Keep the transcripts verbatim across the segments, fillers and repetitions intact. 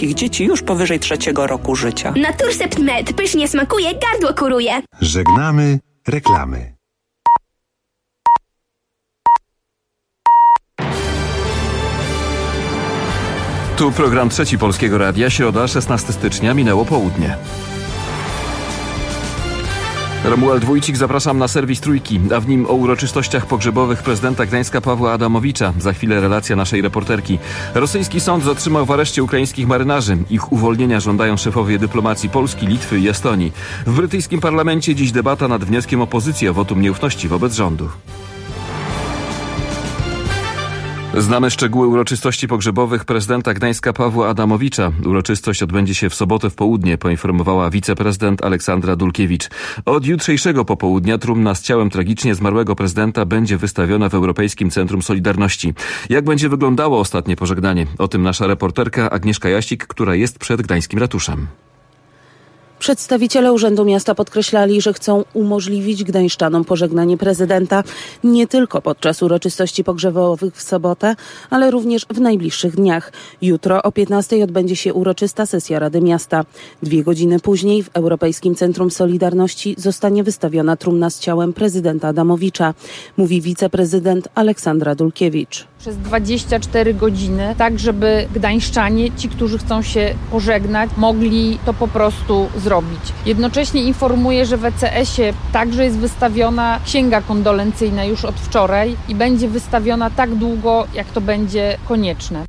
polskich dzieci już powyżej trzeciego roku życia. Naturcept Med. Pysznie smakuje, gardło kuruje. Żegnamy reklamy. Tu program Trzeci Polskiego Radia, środa, szesnastego stycznia, minęło południe. Romuald Wójcik, zapraszam na serwis Trójki, a w nim o uroczystościach pogrzebowych prezydenta Gdańska Pawła Adamowicza. Za chwilę relacja naszej reporterki. Rosyjski sąd zatrzymał w areszcie ukraińskich marynarzy. Ich uwolnienia żądają szefowie dyplomacji Polski, Litwy i Estonii. W brytyjskim parlamencie dziś debata nad wnioskiem opozycji o wotum nieufności wobec rządu. Znamy szczegóły uroczystości pogrzebowych prezydenta Gdańska Pawła Adamowicza. Uroczystość odbędzie się w sobotę w południe, poinformowała wiceprezydent Aleksandra Dulkiewicz. Od jutrzejszego popołudnia trumna z ciałem tragicznie zmarłego prezydenta będzie wystawiona w Europejskim Centrum Solidarności. Jak będzie wyglądało ostatnie pożegnanie? O tym nasza reporterka Agnieszka Jasik, która jest przed gdańskim ratuszem. Przedstawiciele Urzędu Miasta podkreślali, że chcą umożliwić gdańszczanom pożegnanie prezydenta nie tylko podczas uroczystości pogrzebowych w sobotę, ale również w najbliższych dniach. Jutro o piętnastej odbędzie się uroczysta sesja Rady Miasta. Dwie godziny później w Europejskim Centrum Solidarności zostanie wystawiona trumna z ciałem prezydenta Adamowicza, mówi wiceprezydent Aleksandra Dulkiewicz. Przez dwadzieścia cztery godziny, tak żeby gdańszczanie, ci, którzy chcą się pożegnać, mogli to po prostu zrobić. Jednocześnie informuję, że w E C S-ie także jest wystawiona księga kondolencyjna już od wczoraj i będzie wystawiona tak długo, jak to będzie konieczne.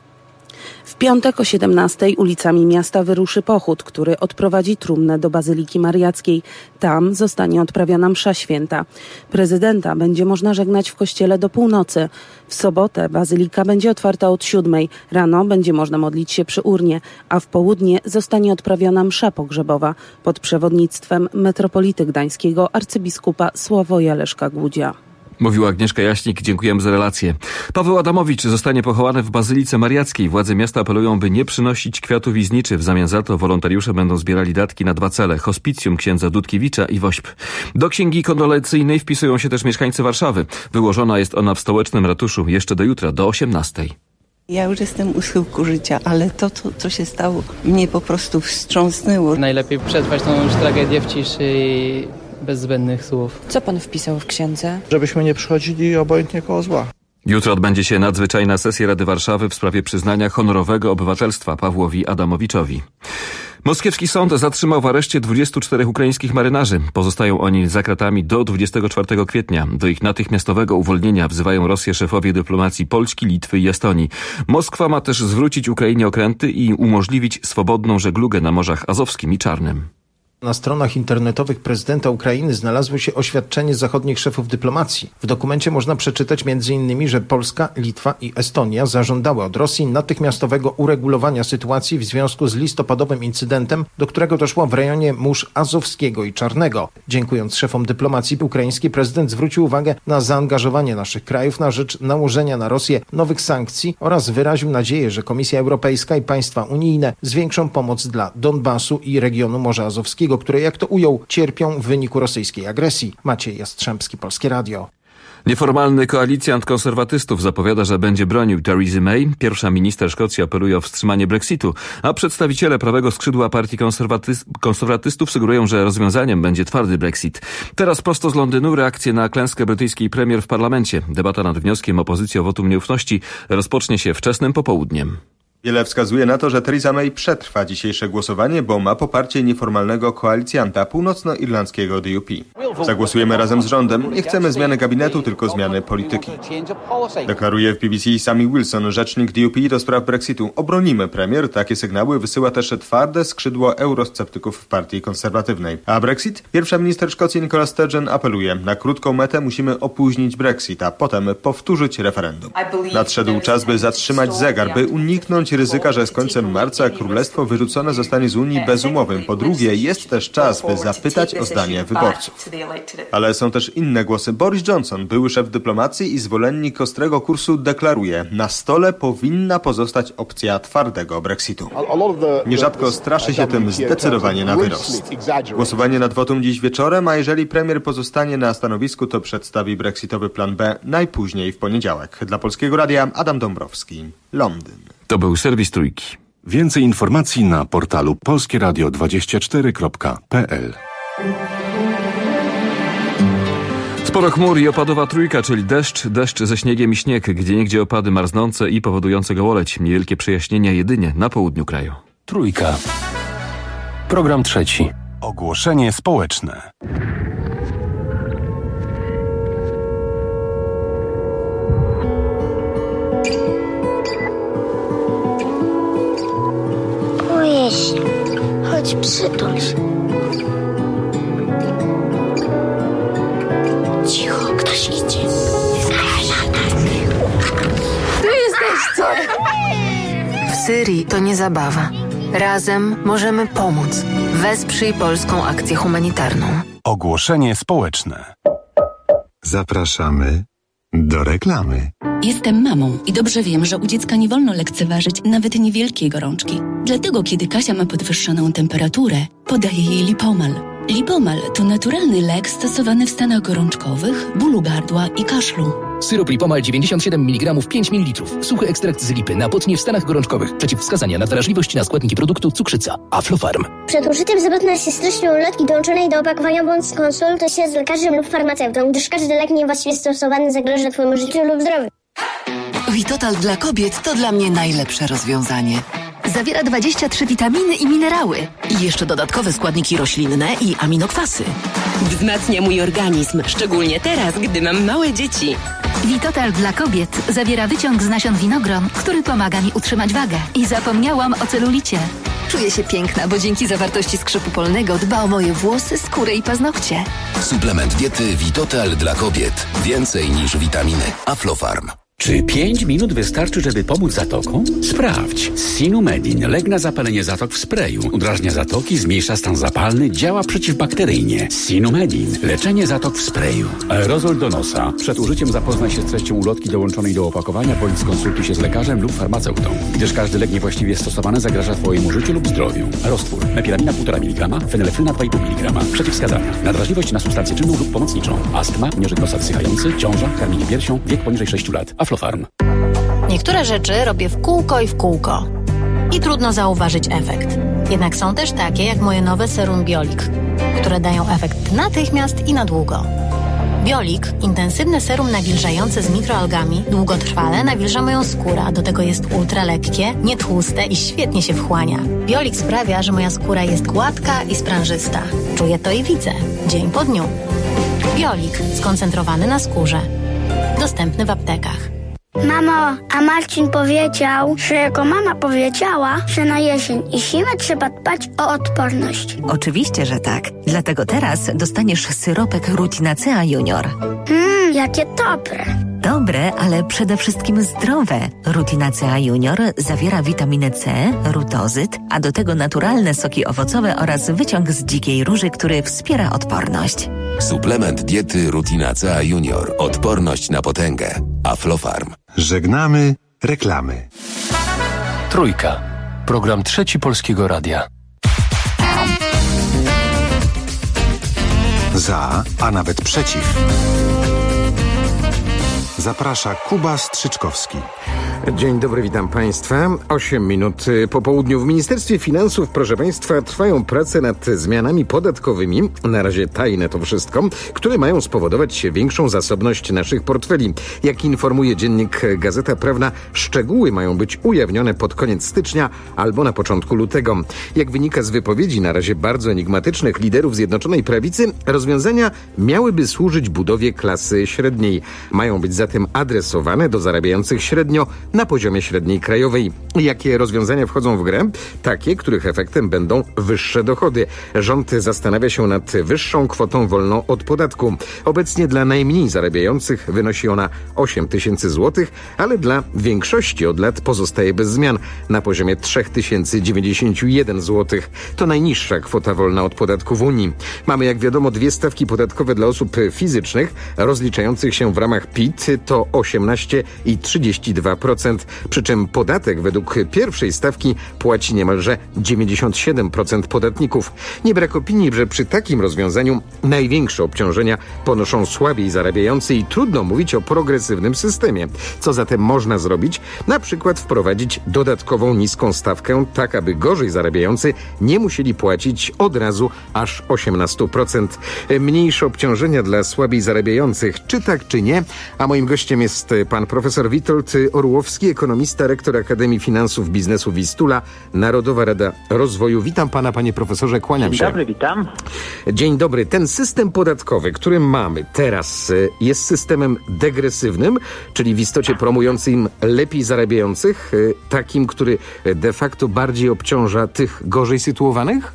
W piątek o siedemnastej ulicami miasta wyruszy pochód, który odprowadzi trumnę do Bazyliki Mariackiej. Tam zostanie odprawiona msza święta. Prezydenta będzie można żegnać w kościele do północy. W sobotę bazylika będzie otwarta od siódmej. Rano będzie można modlić się przy urnie, a w południe zostanie odprawiona msza pogrzebowa pod przewodnictwem metropolity gdańskiego arcybiskupa Sławoja Leszka Głudzia. Mówiła Agnieszka Jaśnik, dziękujemy za relację. Paweł Adamowicz zostanie pochowany w Bazylice Mariackiej. Władze miasta apelują, by nie przynosić kwiatów i zniczy. W zamian za to wolontariusze będą zbierali datki na dwa cele. Hospicjum księdza Dudkiewicza i Wośp. Do księgi kondolencyjnej wpisują się też mieszkańcy Warszawy. Wyłożona jest ona w stołecznym ratuszu jeszcze do jutra, do osiemnastej. Ja już jestem u schyłku życia, ale to, to, co się stało, mnie po prostu wstrząsnęło. Najlepiej przetrwać tą już tragedię w ciszy i bez zbędnych słów. Co pan wpisał w księdze? Żebyśmy nie przychodzili obojętnie koło zła. Jutro odbędzie się nadzwyczajna sesja Rady Warszawy w sprawie przyznania honorowego obywatelstwa Pawłowi Adamowiczowi. Moskiewski sąd zatrzymał w areszcie dwudziestu czterech ukraińskich marynarzy. Pozostają oni za kratami do dwudziestego czwartego kwietnia. Do ich natychmiastowego uwolnienia wzywają Rosję szefowie dyplomacji Polski, Litwy i Estonii. Moskwa ma też zwrócić Ukrainie okręty i umożliwić swobodną żeglugę na morzach Azowskim i Czarnym. Na stronach internetowych prezydenta Ukrainy znalazło się oświadczenie zachodnich szefów dyplomacji. W dokumencie można przeczytać między innymi, że Polska, Litwa i Estonia zażądały od Rosji natychmiastowego uregulowania sytuacji w związku z listopadowym incydentem, do którego doszło w rejonie mórz Azowskiego i Czarnego. Dziękując szefom dyplomacji ukraińskiej, prezydent zwrócił uwagę na zaangażowanie naszych krajów na rzecz nałożenia na Rosję nowych sankcji oraz wyraził nadzieję, że Komisja Europejska i państwa unijne zwiększą pomoc dla Donbasu i regionu Morza Azowskiego, które, jak to ujął, cierpią w wyniku rosyjskiej agresji. Maciej Jastrzębski, Polskie Radio. Neformalny koalicjant konserwatystów zapowiada, że będzie bronił Teresy May. Pierwsza minister Szkocji apeluje o wstrzymanie Brexitu, a przedstawiciele prawego skrzydła partii konserwaty- konserwatystów sugerują, że rozwiązaniem będzie twardy Brexit. Teraz prosto z Londynu reakcje na klęskę brytyjskiej premier w parlamencie. Debata nad wnioskiem opozycji o wotum nieufności rozpocznie się wczesnym popołudniem. Wiele wskazuje na to, że Theresa May przetrwa dzisiejsze głosowanie, bo ma poparcie nieformalnego koalicjanta północnoirlandzkiego D U P. Zagłosujemy razem z rządem. Nie chcemy zmiany gabinetu, tylko zmiany polityki. Deklaruje w B B C Sammy Wilson, rzecznik D U P do spraw Brexitu. Obronimy premier. Takie sygnały wysyła też twarde skrzydło eurosceptyków w partii konserwatywnej. A Brexit? Pierwsza minister Szkocji Nicola Sturgeon apeluje. Na krótką metę musimy opóźnić Brexit, a potem powtórzyć referendum. Nadszedł czas, by zatrzymać zegar, by uniknąć ryzyka, że z końcem marca królestwo wyrzucone zostanie z Unii bez umowy. Po drugie, jest też czas, by zapytać o zdanie wyborców. Ale są też inne głosy. Boris Johnson, były szef dyplomacji i zwolennik ostrego kursu, deklaruje: na stole powinna pozostać opcja twardego Brexitu. Nierzadko straszy się tym zdecydowanie na wyrost. Głosowanie nad wotum dziś wieczorem, a jeżeli premier pozostanie na stanowisku, to przedstawi brexitowy plan B najpóźniej w poniedziałek. Dla Polskiego Radia Adam Dąbrowski, Londyn. To był serwis Trójki. Więcej informacji na portalu polskie radio dwadzieścia cztery kropka p l. Sporo chmur i opadowa trójka, czyli deszcz, deszcz ze śniegiem i śnieg, gdzieniegdzie opady marznące i powodujące gołoleć. Niewielkie przejaśnienia jedynie na południu kraju. Trójka. Program trzeci. Ogłoszenie społeczne. Boję się. Chodź, przytul się. Cicho, ktoś idzie. Tu jesteście! W Syrii to nie zabawa. Razem możemy pomóc. Wesprzyj polską akcję humanitarną. Ogłoszenie społeczne. Zapraszamy do reklamy. Jestem mamą i dobrze wiem, że u dziecka nie wolno lekceważyć nawet niewielkiej gorączki. Dlatego, kiedy Kasia ma podwyższoną temperaturę, podaję jej Lipomal. Lipomal to naturalny lek stosowany w stanach gorączkowych, bólu gardła i kaszlu. Syrop Lipomal dziewięćdziesiąt siedem miligramów pięć mililitrów. Suchy ekstrakt z lipy na potnie w stanach gorączkowych. Przeciwwskazania na wrażliwość na składniki produktu cukrzyca. Aflofarm. Przed użyciem zapewne się styczną ulotki dołączonej do opakowania bądź skonsultuj się z lekarzem lub farmaceutą, gdyż każdy lek niewłaściwie stosowany zagraża Twojemu życiu lub zdrowiu. Vitotal dla kobiet to dla mnie najlepsze rozwiązanie. Zawiera dwadzieścia trzy witaminy i minerały. I jeszcze dodatkowe składniki roślinne i aminokwasy. Wzmacnia mój organizm, szczególnie teraz, gdy mam małe dzieci. Vitotal dla kobiet zawiera wyciąg z nasion winogron, który pomaga mi utrzymać wagę. I zapomniałam o celulicie. Czuję się piękna, bo dzięki zawartości skrzypu polnego dba o moje włosy, skórę i paznokcie. Suplement diety Vitotal dla kobiet. Więcej niż witaminy. Aflofarm. Czy pięć minut wystarczy, żeby pomóc zatokom? Sprawdź. Sinumedin. Lek na zapalenie zatok w sprayu. Udrażnia zatoki, zmniejsza stan zapalny, działa przeciwbakteryjnie. Sinumedin. Leczenie zatok w sprayu. Aerozol do nosa. Przed użyciem zapoznaj się z treścią ulotki dołączonej do opakowania, bądź skonsultuj się z lekarzem lub farmaceutą, gdyż każdy lek niewłaściwie stosowany zagraża Twojemu życiu lub zdrowiu. Roztwór. Mepilamina półtora miligrama, fenylefryna dwa i pół miligrama. Przeciwwskazania. Nadrażliwość na substancję czynną lub pomocniczą. Astma, nieżyt nosa wsychający, ciąża, karmienie piersią, wiek poniżej sześciu lat. Aflofarm. Niektóre rzeczy robię w kółko i w kółko. I trudno zauważyć efekt. Jednak są też takie jak moje nowe serum Biolik, które dają efekt natychmiast i na długo. Biolik, intensywne serum nawilżające z mikroalgami, długotrwale nawilża moją skórę, a do tego jest ultra lekkie, nietłuste i świetnie się wchłania. Biolik sprawia, że moja skóra jest gładka i sprężysta. Czuję to i widzę, dzień po dniu. Biolik, skoncentrowany na skórze. Dostępny w aptekach. Mamo, a Marcin powiedział, że jego mama powiedziała, że na jesień i zimę trzeba dbać o odporność. Oczywiście, że tak. Dlatego teraz dostaniesz syropek Rutinacea Junior. Mmm, jakie dobre. Dobre, ale przede wszystkim zdrowe. Rutinacea Junior zawiera witaminę C, rutozyt, a do tego naturalne soki owocowe oraz wyciąg z dzikiej róży, który wspiera odporność. Suplement diety Rutinacea Junior. Odporność na potęgę. Aflofarm. Żegnamy reklamy. Trójka. Program trzeci Polskiego Radia. Za, a nawet przeciw. Zaprasza Kuba Strzyczkowski. Dzień dobry, witam Państwa. Osiem minut po południu. W Ministerstwie Finansów, proszę Państwa, trwają prace nad zmianami podatkowymi, na razie tajne to wszystko, które mają spowodować większą zasobność naszych portfeli. Jak informuje dziennik Gazeta Prawna, szczegóły mają być ujawnione pod koniec stycznia albo na początku lutego. Jak wynika z wypowiedzi na razie bardzo enigmatycznych liderów Zjednoczonej Prawicy, rozwiązania miałyby służyć budowie klasy średniej. Mają być zatem adresowane do zarabiających średnio na poziomie średniej krajowej. Jakie rozwiązania wchodzą w grę? Takie, których efektem będą wyższe dochody. Rząd zastanawia się nad wyższą kwotą wolną od podatku. Obecnie dla najmniej zarabiających wynosi ona osiem tysięcy złotych, ale dla większości od lat pozostaje bez zmian na poziomie trzy tysiące dziewięćdziesiąt jeden złotych. To najniższa kwota wolna od podatku w Unii. Mamy, jak wiadomo, dwie stawki podatkowe dla osób fizycznych rozliczających się w ramach P I T, to osiemnaście i trzydzieści dwa procent. procent, przy czym podatek według pierwszej stawki płaci niemalże dziewięćdziesiąt siedem procent podatników. Nie brak opinii, że przy takim rozwiązaniu największe obciążenia ponoszą słabiej zarabiający i trudno mówić o progresywnym systemie. Co zatem można zrobić? Na przykład wprowadzić dodatkową niską stawkę, tak aby gorzej zarabiający nie musieli płacić od razu aż osiemnaście procent. Mniejsze obciążenia dla słabiej zarabiających, czy tak, czy nie? A moim gościem jest pan profesor Witold Orłowski, ekonomista, rektor Akademii Finansów Biznesu Wistula, Narodowa Rada Rozwoju. Witam pana, panie profesorze, kłaniam się. Dzień dobry, witam. Dzień dobry. Ten system podatkowy, który mamy teraz, jest systemem degresywnym, czyli w istocie promującym lepiej zarabiających, takim, który de facto bardziej obciąża tych gorzej sytuowanych?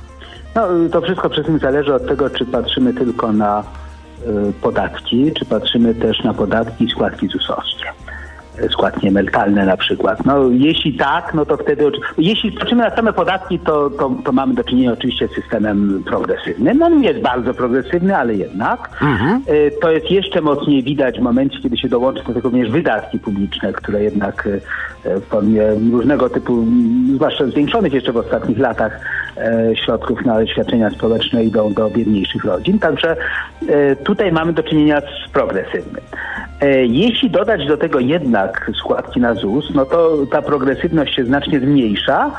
No, to wszystko przede wszystkim zależy od tego, czy patrzymy tylko na y, podatki, czy patrzymy też na podatki i składki zusowskie. Składki emerytalne na przykład. No, jeśli tak, no to wtedy... Jeśli patrzymy na same podatki, to, to, to mamy do czynienia oczywiście z systemem progresywnym. No, nie jest bardzo progresywny, ale jednak. Mhm. Y, to jest jeszcze mocniej widać w momencie, kiedy się dołączy do tego również wydatki publiczne, które jednak y, w formie różnego typu, zwłaszcza zwiększonych jeszcze w ostatnich latach, y, środków na świadczenia społeczne idą do biedniejszych rodzin. Także y, tutaj mamy do czynienia z progresywnym. Jeśli dodać do tego jednak składki na Z U S, no to ta progresywność się znacznie zmniejsza.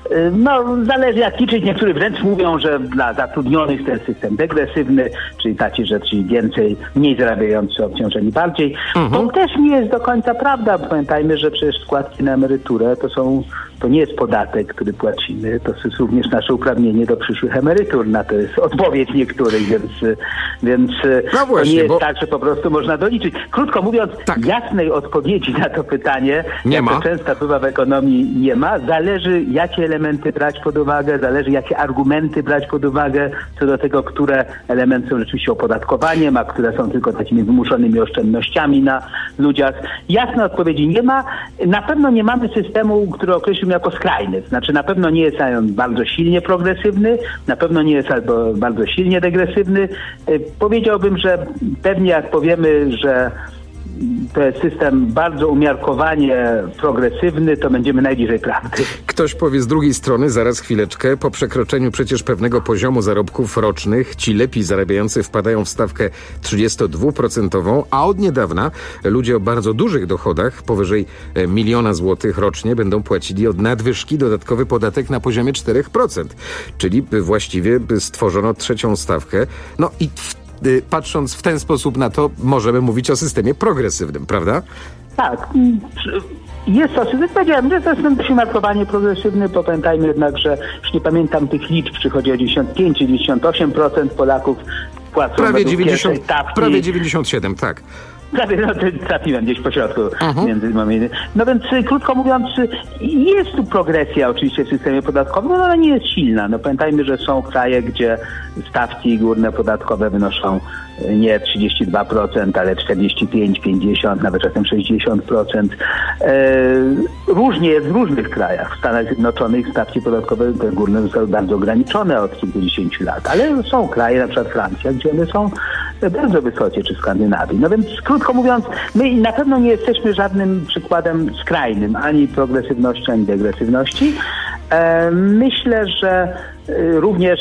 No, zależy jak liczyć. Niektórzy wręcz mówią, że dla zatrudnionych ten system degresywny, czyli taki, że czyli więcej, mniej zarabiający obciążeni bardziej. Mhm. To też nie jest do końca prawda. Pamiętajmy, że przecież składki na emeryturę to są, to nie jest podatek, który płacimy, to jest również nasze uprawnienie do przyszłych emerytur. Na to jest odpowiedź niektórych, więc, więc no właśnie, to nie jest bo... tak, że po prostu można doliczyć. Krótko mówiąc, tak. Jasnej odpowiedzi na to pytanie, nie jak ma. To często bywa w ekonomii, nie ma. Zależy, jakie elementy brać pod uwagę, zależy, jakie argumenty brać pod uwagę co do tego, które elementy są rzeczywiście opodatkowaniem, a które są tylko takimi wymuszonymi oszczędnościami na ludziach. Jasnej odpowiedzi nie ma. Na pewno nie mamy systemu, który określił jako skrajny. Znaczy na pewno nie jest on bardzo silnie progresywny, na pewno nie jest albo bardzo silnie degresywny. Powiedziałbym, że pewnie jak powiemy, że to jest system bardzo umiarkowanie progresywny, to będziemy najbliżej prawdy. Ktoś powie z drugiej strony, zaraz chwileczkę, po przekroczeniu przecież pewnego poziomu zarobków rocznych, ci lepiej zarabiający wpadają w stawkę trzydziestodwuprocentową, a od niedawna ludzie o bardzo dużych dochodach, powyżej miliona złotych rocznie, będą płacili od nadwyżki dodatkowy podatek na poziomie cztery procent. Czyli właściwie stworzono trzecią stawkę. No i w patrząc w ten sposób na to, możemy mówić o systemie progresywnym, prawda? Tak. Jest to, powiedziałem, że to jest dość umiarkowanie progresywny, bo pamiętajmy jednak, że już nie pamiętam tych liczb, przychodzi o dziewięćdziesiąt pięć czy dziewięćdziesiąt osiem procent Polaków płacą prawie dziewięćdziesiąt, prawie dziewięćdziesiąt siedem, tak. Prawie, no, trafiłem gdzieś po środku. Uh-huh. Między, no więc krótko mówiąc, jest tu progresja oczywiście w systemie podatkowym, no ale nie jest silna. No pamiętajmy, że są kraje, gdzie stawki górne podatkowe wynoszą nie trzydzieści dwa procent, ale czterdzieści pięć, pięćdziesiąt, nawet czasem sześćdziesiąt procent. E, różnie jest w różnych krajach. W Stanach Zjednoczonych stawki podatkowe te górne zostały bardzo ograniczone od kilkudziesięciu lat, ale są kraje, na przykład Francja, gdzie one są bardzo wysokie, czy Skandynawii. No więc krótko mówiąc, my na pewno nie jesteśmy żadnym przykładem skrajnym, ani progresywności, ani degresywności. E, myślę, że również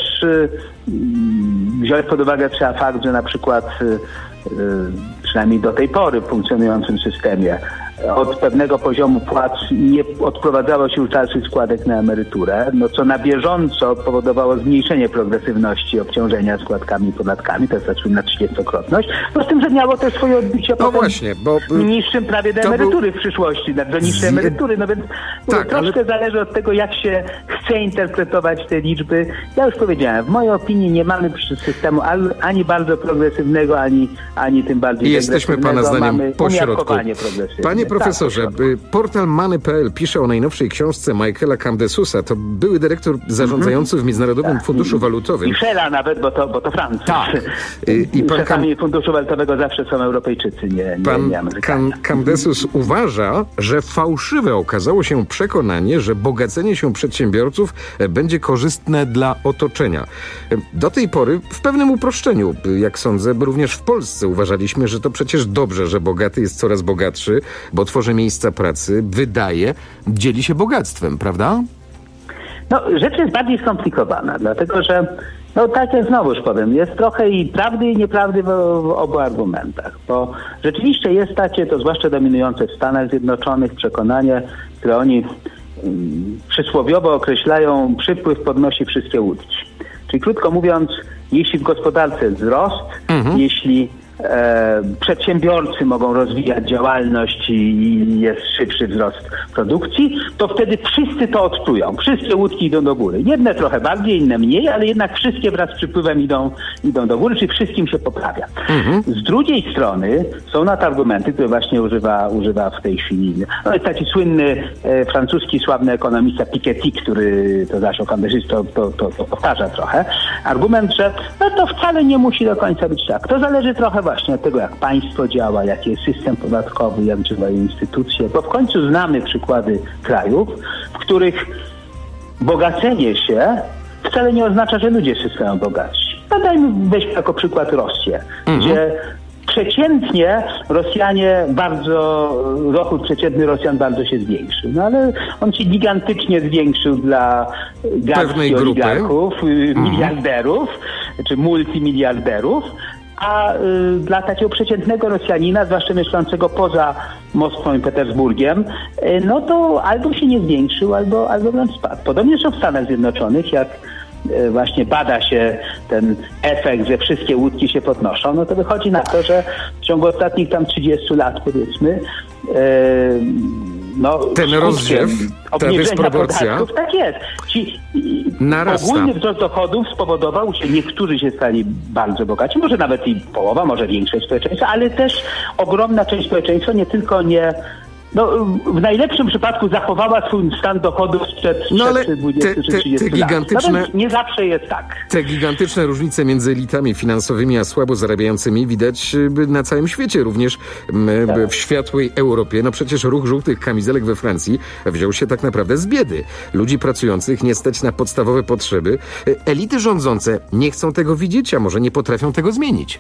wziąć pod uwagę trzeba fakt, że na przykład przynajmniej do tej pory w funkcjonującym systemie od pewnego poziomu płac nie odprowadzało się już dalszych składek na emeryturę, no co na bieżąco powodowało zmniejszenie progresywności obciążenia składkami i podatkami, to jest na trzydziestokrotność, no z tym, że miało też swoje odbicie no właśnie, bo w niższym prawie do emerytury był... w przyszłości, do niższej emerytury, no więc tak, troszkę ale... zależy od tego, jak się chce interpretować te liczby. Ja już powiedziałem, w mojej opinii nie mamy systemu ani bardzo progresywnego, ani, ani tym bardziej I jesteśmy pana zdaniem mamy po środku. Panie profesorze, tak, portal Money kropka p l pisze o najnowszej książce Michaela Camdesusa. To były dyrektor zarządzający w Międzynarodowym tak. Funduszu Walutowym. I Shella nawet, bo to, bo to Francuz. Tak. I, I pan Szefami Funduszu Walutowego zawsze są Europejczycy, nie, nie, pan nie Amerykanie. Pan Camdesus uważa, że fałszywe okazało się przekonanie, że bogacenie się przedsiębiorców będzie korzystne dla otoczenia. Do tej pory w pewnym uproszczeniu, jak sądzę, również w Polsce uważaliśmy, że to przecież dobrze, że bogaty jest coraz bogatszy, bo tworzy miejsca pracy, wydaje, dzieli się bogactwem, prawda? No, rzecz jest bardziej skomplikowana, dlatego że, no tak jak znowuż powiem, jest trochę i prawdy i nieprawdy w, w obu argumentach, bo rzeczywiście jest takie, to zwłaszcza dominujące w Stanach Zjednoczonych, przekonanie, które oni um, przysłowiowo określają, przypływ podnosi wszystkie łódki. Czyli krótko mówiąc, jeśli w gospodarce jest wzrost, mhm. jeśli E, przedsiębiorcy mogą rozwijać działalność i jest szybszy wzrost produkcji, to wtedy wszyscy to odczują. Wszystkie łódki idą do góry. Jedne trochę bardziej, inne mniej, ale jednak wszystkie wraz z przypływem idą, idą do góry, czyli wszystkim się poprawia. Mhm. Z drugiej strony są na to argumenty, które właśnie używa, używa w tej chwili. No jest taki słynny e, francuski sławny ekonomista Piketty, który to zaś to, to, to, to powtarza trochę. Argument, że no to wcale nie musi do końca być tak. To zależy trochę właśnie od tego, jak państwo działa, jaki jest system podatkowy, jak działają instytucje, bo w końcu znamy przykłady krajów, w których bogacenie się wcale nie oznacza, że ludzie się stają bogatsi. No dajmy, weźmy jako przykład Rosję, mhm. gdzie przeciętnie Rosjanie bardzo, dochód przeciętny Rosjan bardzo się zwiększył. No ale on się gigantycznie zwiększył dla garstki oligarchów, mhm. miliarderów, czy multimiliarderów, a y, dla takiego przeciętnego Rosjanina, zwłaszcza mieszkającego poza Moskwą i Petersburgiem, y, no to albo się nie zwiększył, albo, albo wręcz spadł. Podobnie zresztą w Stanach Zjednoczonych, jak y, właśnie bada się ten efekt, że wszystkie łódki się podnoszą, no to wychodzi na to, że w ciągu ostatnich tam trzydziestu lat, powiedzmy, y, no, ten rozdziew, ta dysproporcja. Podatków, tak jest. Ci, ogólny wzrost dochodów spowodował, że niektórzy się stali bardzo bogaci, może nawet i połowa, może większość społeczeństwa, ale też ogromna część społeczeństwa nie tylko nie... No, w najlepszym przypadku zachowała swój stan dochodów sprzed, no, sprzed dwudziestu czy trzydziestu te gigantyczne, lat. Nawet nie zawsze jest tak. Te gigantyczne różnice między elitami finansowymi a słabo zarabiającymi widać na całym świecie, również tak. w światłej Europie. No przecież ruch żółtych kamizelek we Francji wziął się tak naprawdę z biedy. Ludzi pracujących nie stać na podstawowe potrzeby. Elity rządzące nie chcą tego widzieć, a może nie potrafią tego zmienić.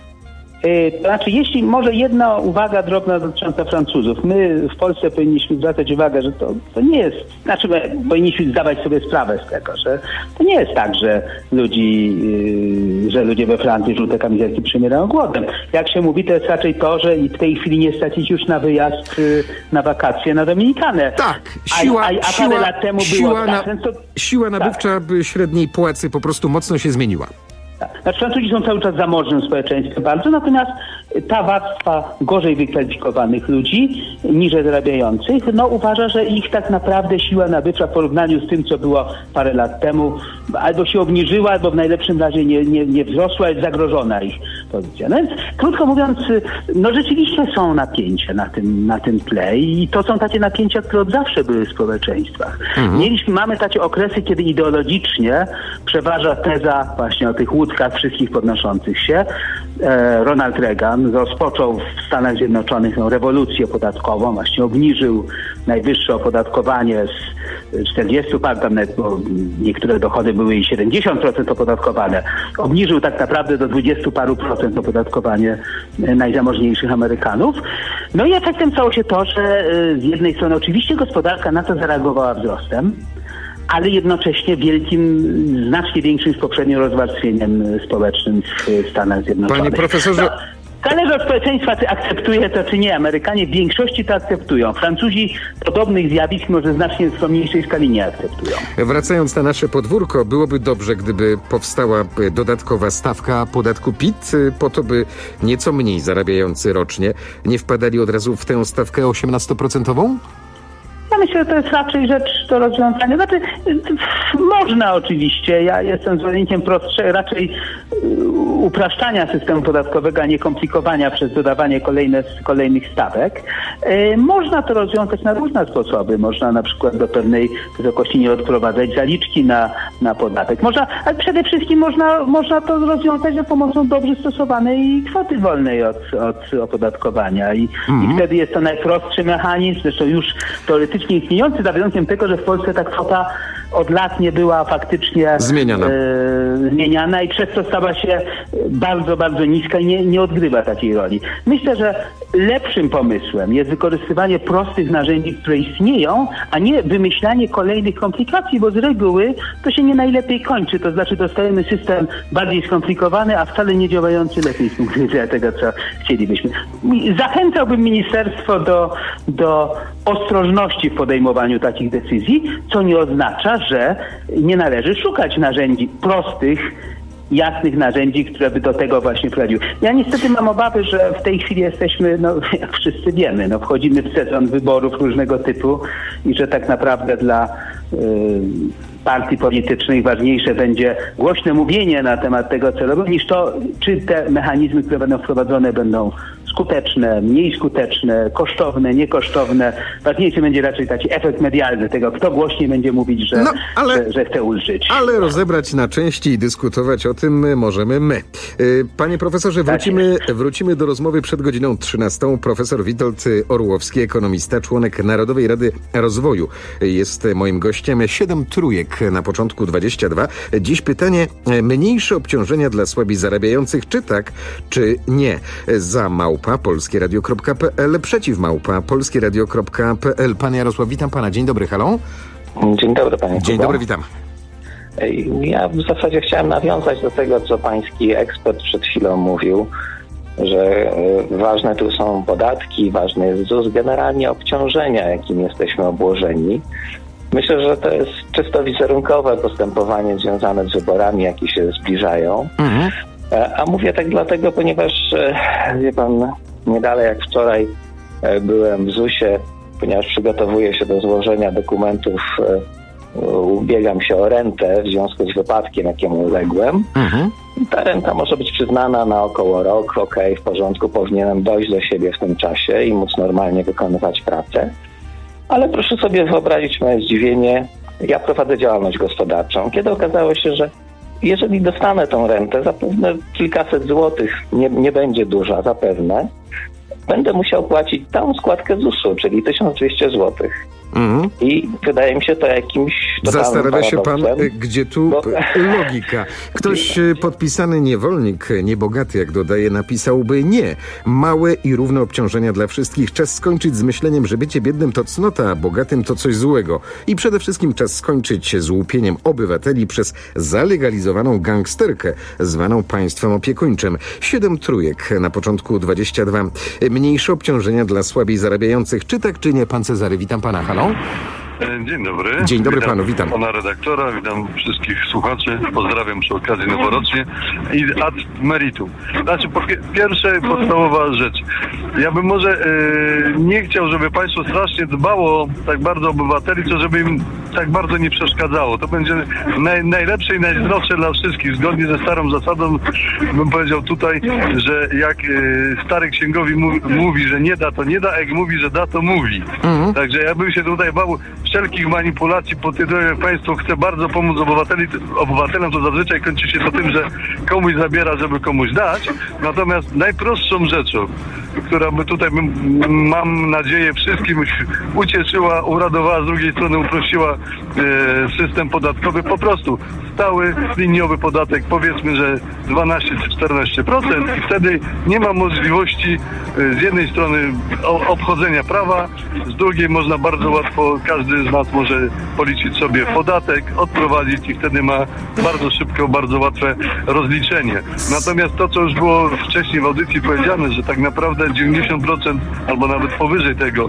To znaczy, jeśli może jedna uwaga drobna dotycząca Francuzów. My w Polsce powinniśmy zwracać uwagę, że to, to nie jest, znaczy my powinniśmy zdawać sobie sprawę z tego, że to nie jest tak, że ludzi, yy, że ludzie we Francji żółte kamizelki przymierają głodem. Jak się mówi, to jest raczej to, że i w tej chwili nie stać ich już na wyjazd yy, na wakacje na Dominikanę. Tak, siła, a, a, a siła, lat temu siła, było na, tak, to, siła nabywcza tak. średniej płacy po prostu mocno się zmieniła. Znaczy, Francuzi są cały czas zamożnym społeczeństwem bardzo, natomiast ta warstwa gorzej wykwalifikowanych ludzi, niżej zarabiających, no uważa, że ich tak naprawdę siła nabywcza w porównaniu z tym, co było parę lat temu, albo się obniżyła, albo w najlepszym razie nie, nie, nie wzrosła, jest zagrożona ich pozycja. No więc, krótko mówiąc, no rzeczywiście są napięcia na tym, na tym tle i to są takie napięcia, które od zawsze były w społeczeństwach. Mhm. Mieliśmy, mamy takie okresy, kiedy ideologicznie przeważa teza właśnie o tych łódkach wszystkich podnoszących się. Ronald Reagan rozpoczął w Stanach Zjednoczonych rewolucję podatkową, właśnie obniżył najwyższe opodatkowanie z czterdziestu par, tam nawet, bo niektóre dochody były i siedemdziesiąt procent opodatkowane. Obniżył tak naprawdę do dwudziestu paru procent opodatkowanie najzamożniejszych Amerykanów. No i efektem stało się to, że z jednej strony oczywiście gospodarka na to zareagowała wzrostem, ale jednocześnie wielkim, znacznie większym niż poprzednio rozwarstwieniem społecznym w Stanach Zjednoczonych. Panie profesorze... No, zależy od społeczeństwa, czy akceptuje to, czy nie. Amerykanie w większości to akceptują. Francuzi podobnych zjawisk może znacznie w mniejszej skali nie akceptują. Wracając na nasze podwórko, byłoby dobrze, gdyby powstała dodatkowa stawka podatku P I T, po to, by nieco mniej zarabiający rocznie nie wpadali od razu w tę stawkę osiemnastoprocentową? Ja myślę, że to jest raczej rzecz do rozwiązania. Znaczy, można oczywiście. Ja jestem zwolennikiem prostsze, raczej upraszczania systemu podatkowego, a nie komplikowania przez dodawanie kolejne, kolejnych stawek. Można to rozwiązać na różne sposoby. Można na przykład do pewnej wysokości nie odprowadzać zaliczki na, na podatek. Można, ale przede wszystkim można, można to rozwiązać za pomocą dobrze stosowanej kwoty wolnej od, od opodatkowania. I, mhm. i wtedy jest to najprostszy mechanizm, zresztą już teoretycznie istniejący, za wyjątkiem tego, że w Polsce ta kwota od lat nie była faktycznie zmieniana, e, zmieniana i przez to stała się bardzo, bardzo niska i nie, nie odgrywa takiej roli. Myślę, że lepszym pomysłem jest wykorzystywanie prostych narzędzi, które istnieją, a nie wymyślanie kolejnych komplikacji, bo z reguły to się nie najlepiej kończy. To znaczy dostajemy system bardziej skomplikowany, a wcale nie działający lepiej z punktu widzenia tego, co chcielibyśmy. Zachęcałbym ministerstwo do, do ostrożności w podejmowaniu takich decyzji, co nie oznacza, że nie należy szukać narzędzi prostych, jasnych narzędzi, które by do tego właśnie prowadziły. Ja niestety mam obawy, że w tej chwili jesteśmy, no jak wszyscy wiemy, no wchodzimy w sezon wyborów różnego typu i że tak naprawdę dla y, partii politycznych ważniejsze będzie głośne mówienie na temat tego, co robią, niż to, czy te mechanizmy, które będą wprowadzone, będą skuteczne, mniej skuteczne, kosztowne, niekosztowne. Ważniejszy będzie raczej taki efekt medialny tego, kto głośniej będzie mówić, że, no, ale, że, że chce ulżyć. Ale rozebrać na części i dyskutować o tym możemy my. Panie profesorze, wrócimy, wrócimy do rozmowy przed godziną trzynastą. Profesor Witold Orłowski, ekonomista, członek Narodowej Rady Rozwoju, jest moim gościem. Siedem trójek na początku dwadzieścia dwa. Dziś pytanie: mniejsze obciążenia dla słabiej zarabiających, czy tak, czy nie? Za małpa polskieradio kropka p l, przeciw małpa polskieradio kropka p l. Pan Jarosław, witam pana. Dzień dobry, halo. Dzień dobry, panie Dzień Kuba. dobry, witam. Ja w zasadzie chciałem nawiązać do tego, co pański ekspert przed chwilą mówił, że ważne tu są podatki, ważny jest Z U S, generalnie obciążenia, jakim jesteśmy obłożeni. Myślę, że to jest czysto wizerunkowe postępowanie związane z wyborami, jakie się zbliżają. Mhm. A mówię tak dlatego, ponieważ, wie pan, nie dalej jak wczoraj byłem w Z U S-ie, ponieważ przygotowuję się do złożenia dokumentów, ubiegam się o rentę w związku z wypadkiem, jakiemu uległem. Mhm. Ta renta może być przyznana na około rok, okej, okay, w porządku, powinienem dojść do siebie w tym czasie i móc normalnie wykonywać pracę. Ale proszę sobie wyobrazić moje zdziwienie, ja prowadzę działalność gospodarczą, kiedy okazało się, że jeżeli dostanę tą rentę, zapewne kilkaset złotych, nie, nie będzie duża, zapewne, będę musiał płacić całą składkę Z U S-u, czyli tysiąc dwieście złotych. Mhm. I wydaje mi się to jakimś Zastanawia się pan, paradoksem, gdzie tu bo... logika. Ktoś podpisany niewolnik, niebogaty, jak dodaje, napisałby: nie. Małe i równe obciążenia dla wszystkich. Czas skończyć z myśleniem, że bycie biednym to cnota, a bogatym to coś złego. I przede wszystkim czas skończyć z łupieniem obywateli przez zalegalizowaną gangsterkę, zwaną państwem opiekuńczym. Siedem trójek na początku dwadzieścia dwa. Mniejsze obciążenia dla słabiej zarabiających. Czy tak, czy nie? Pan Cezary, witam pana. Halo? Dzień dobry. Dzień dobry witam panu, witam. Pana redaktora, witam wszystkich słuchaczy, pozdrawiam przy okazji noworocznie i ad meritum. Znaczy, po pierwsze, podstawowa rzecz. Ja bym może e, nie chciał, żeby państwo strasznie dbało tak bardzo o obywateli, co żeby im tak bardzo nie przeszkadzało. To będzie naj, najlepsze i najzdrowsze dla wszystkich. Zgodnie ze starą zasadą bym powiedział tutaj, że jak e, stary księgowi mówi, mówi, że nie da, to nie da, a jak mówi, że da, to mówi. Mhm. Także ja bym się tutaj bał wszelkich manipulacji pod tytułem, jak państwo chce bardzo pomóc obywateli, obywatelom, to zazwyczaj kończy się to tym, że komuś zabiera, żeby komuś dać. Natomiast najprostszą rzeczą, która by tutaj, mam nadzieję, wszystkim ucieszyła, uradowała, z drugiej strony uprościła e, system podatkowy, po prostu stały liniowy podatek, powiedzmy, że dwanaście czy czternaście procent i wtedy nie ma możliwości e, z jednej strony o, obchodzenia prawa, z drugiej można bardzo łatwo, każdy z nas może policzyć sobie podatek, odprowadzić i wtedy ma bardzo szybko, bardzo łatwe rozliczenie. Natomiast to, co już było wcześniej w audycji powiedziane, że tak naprawdę dziewięćdziesiąt procent albo nawet powyżej tego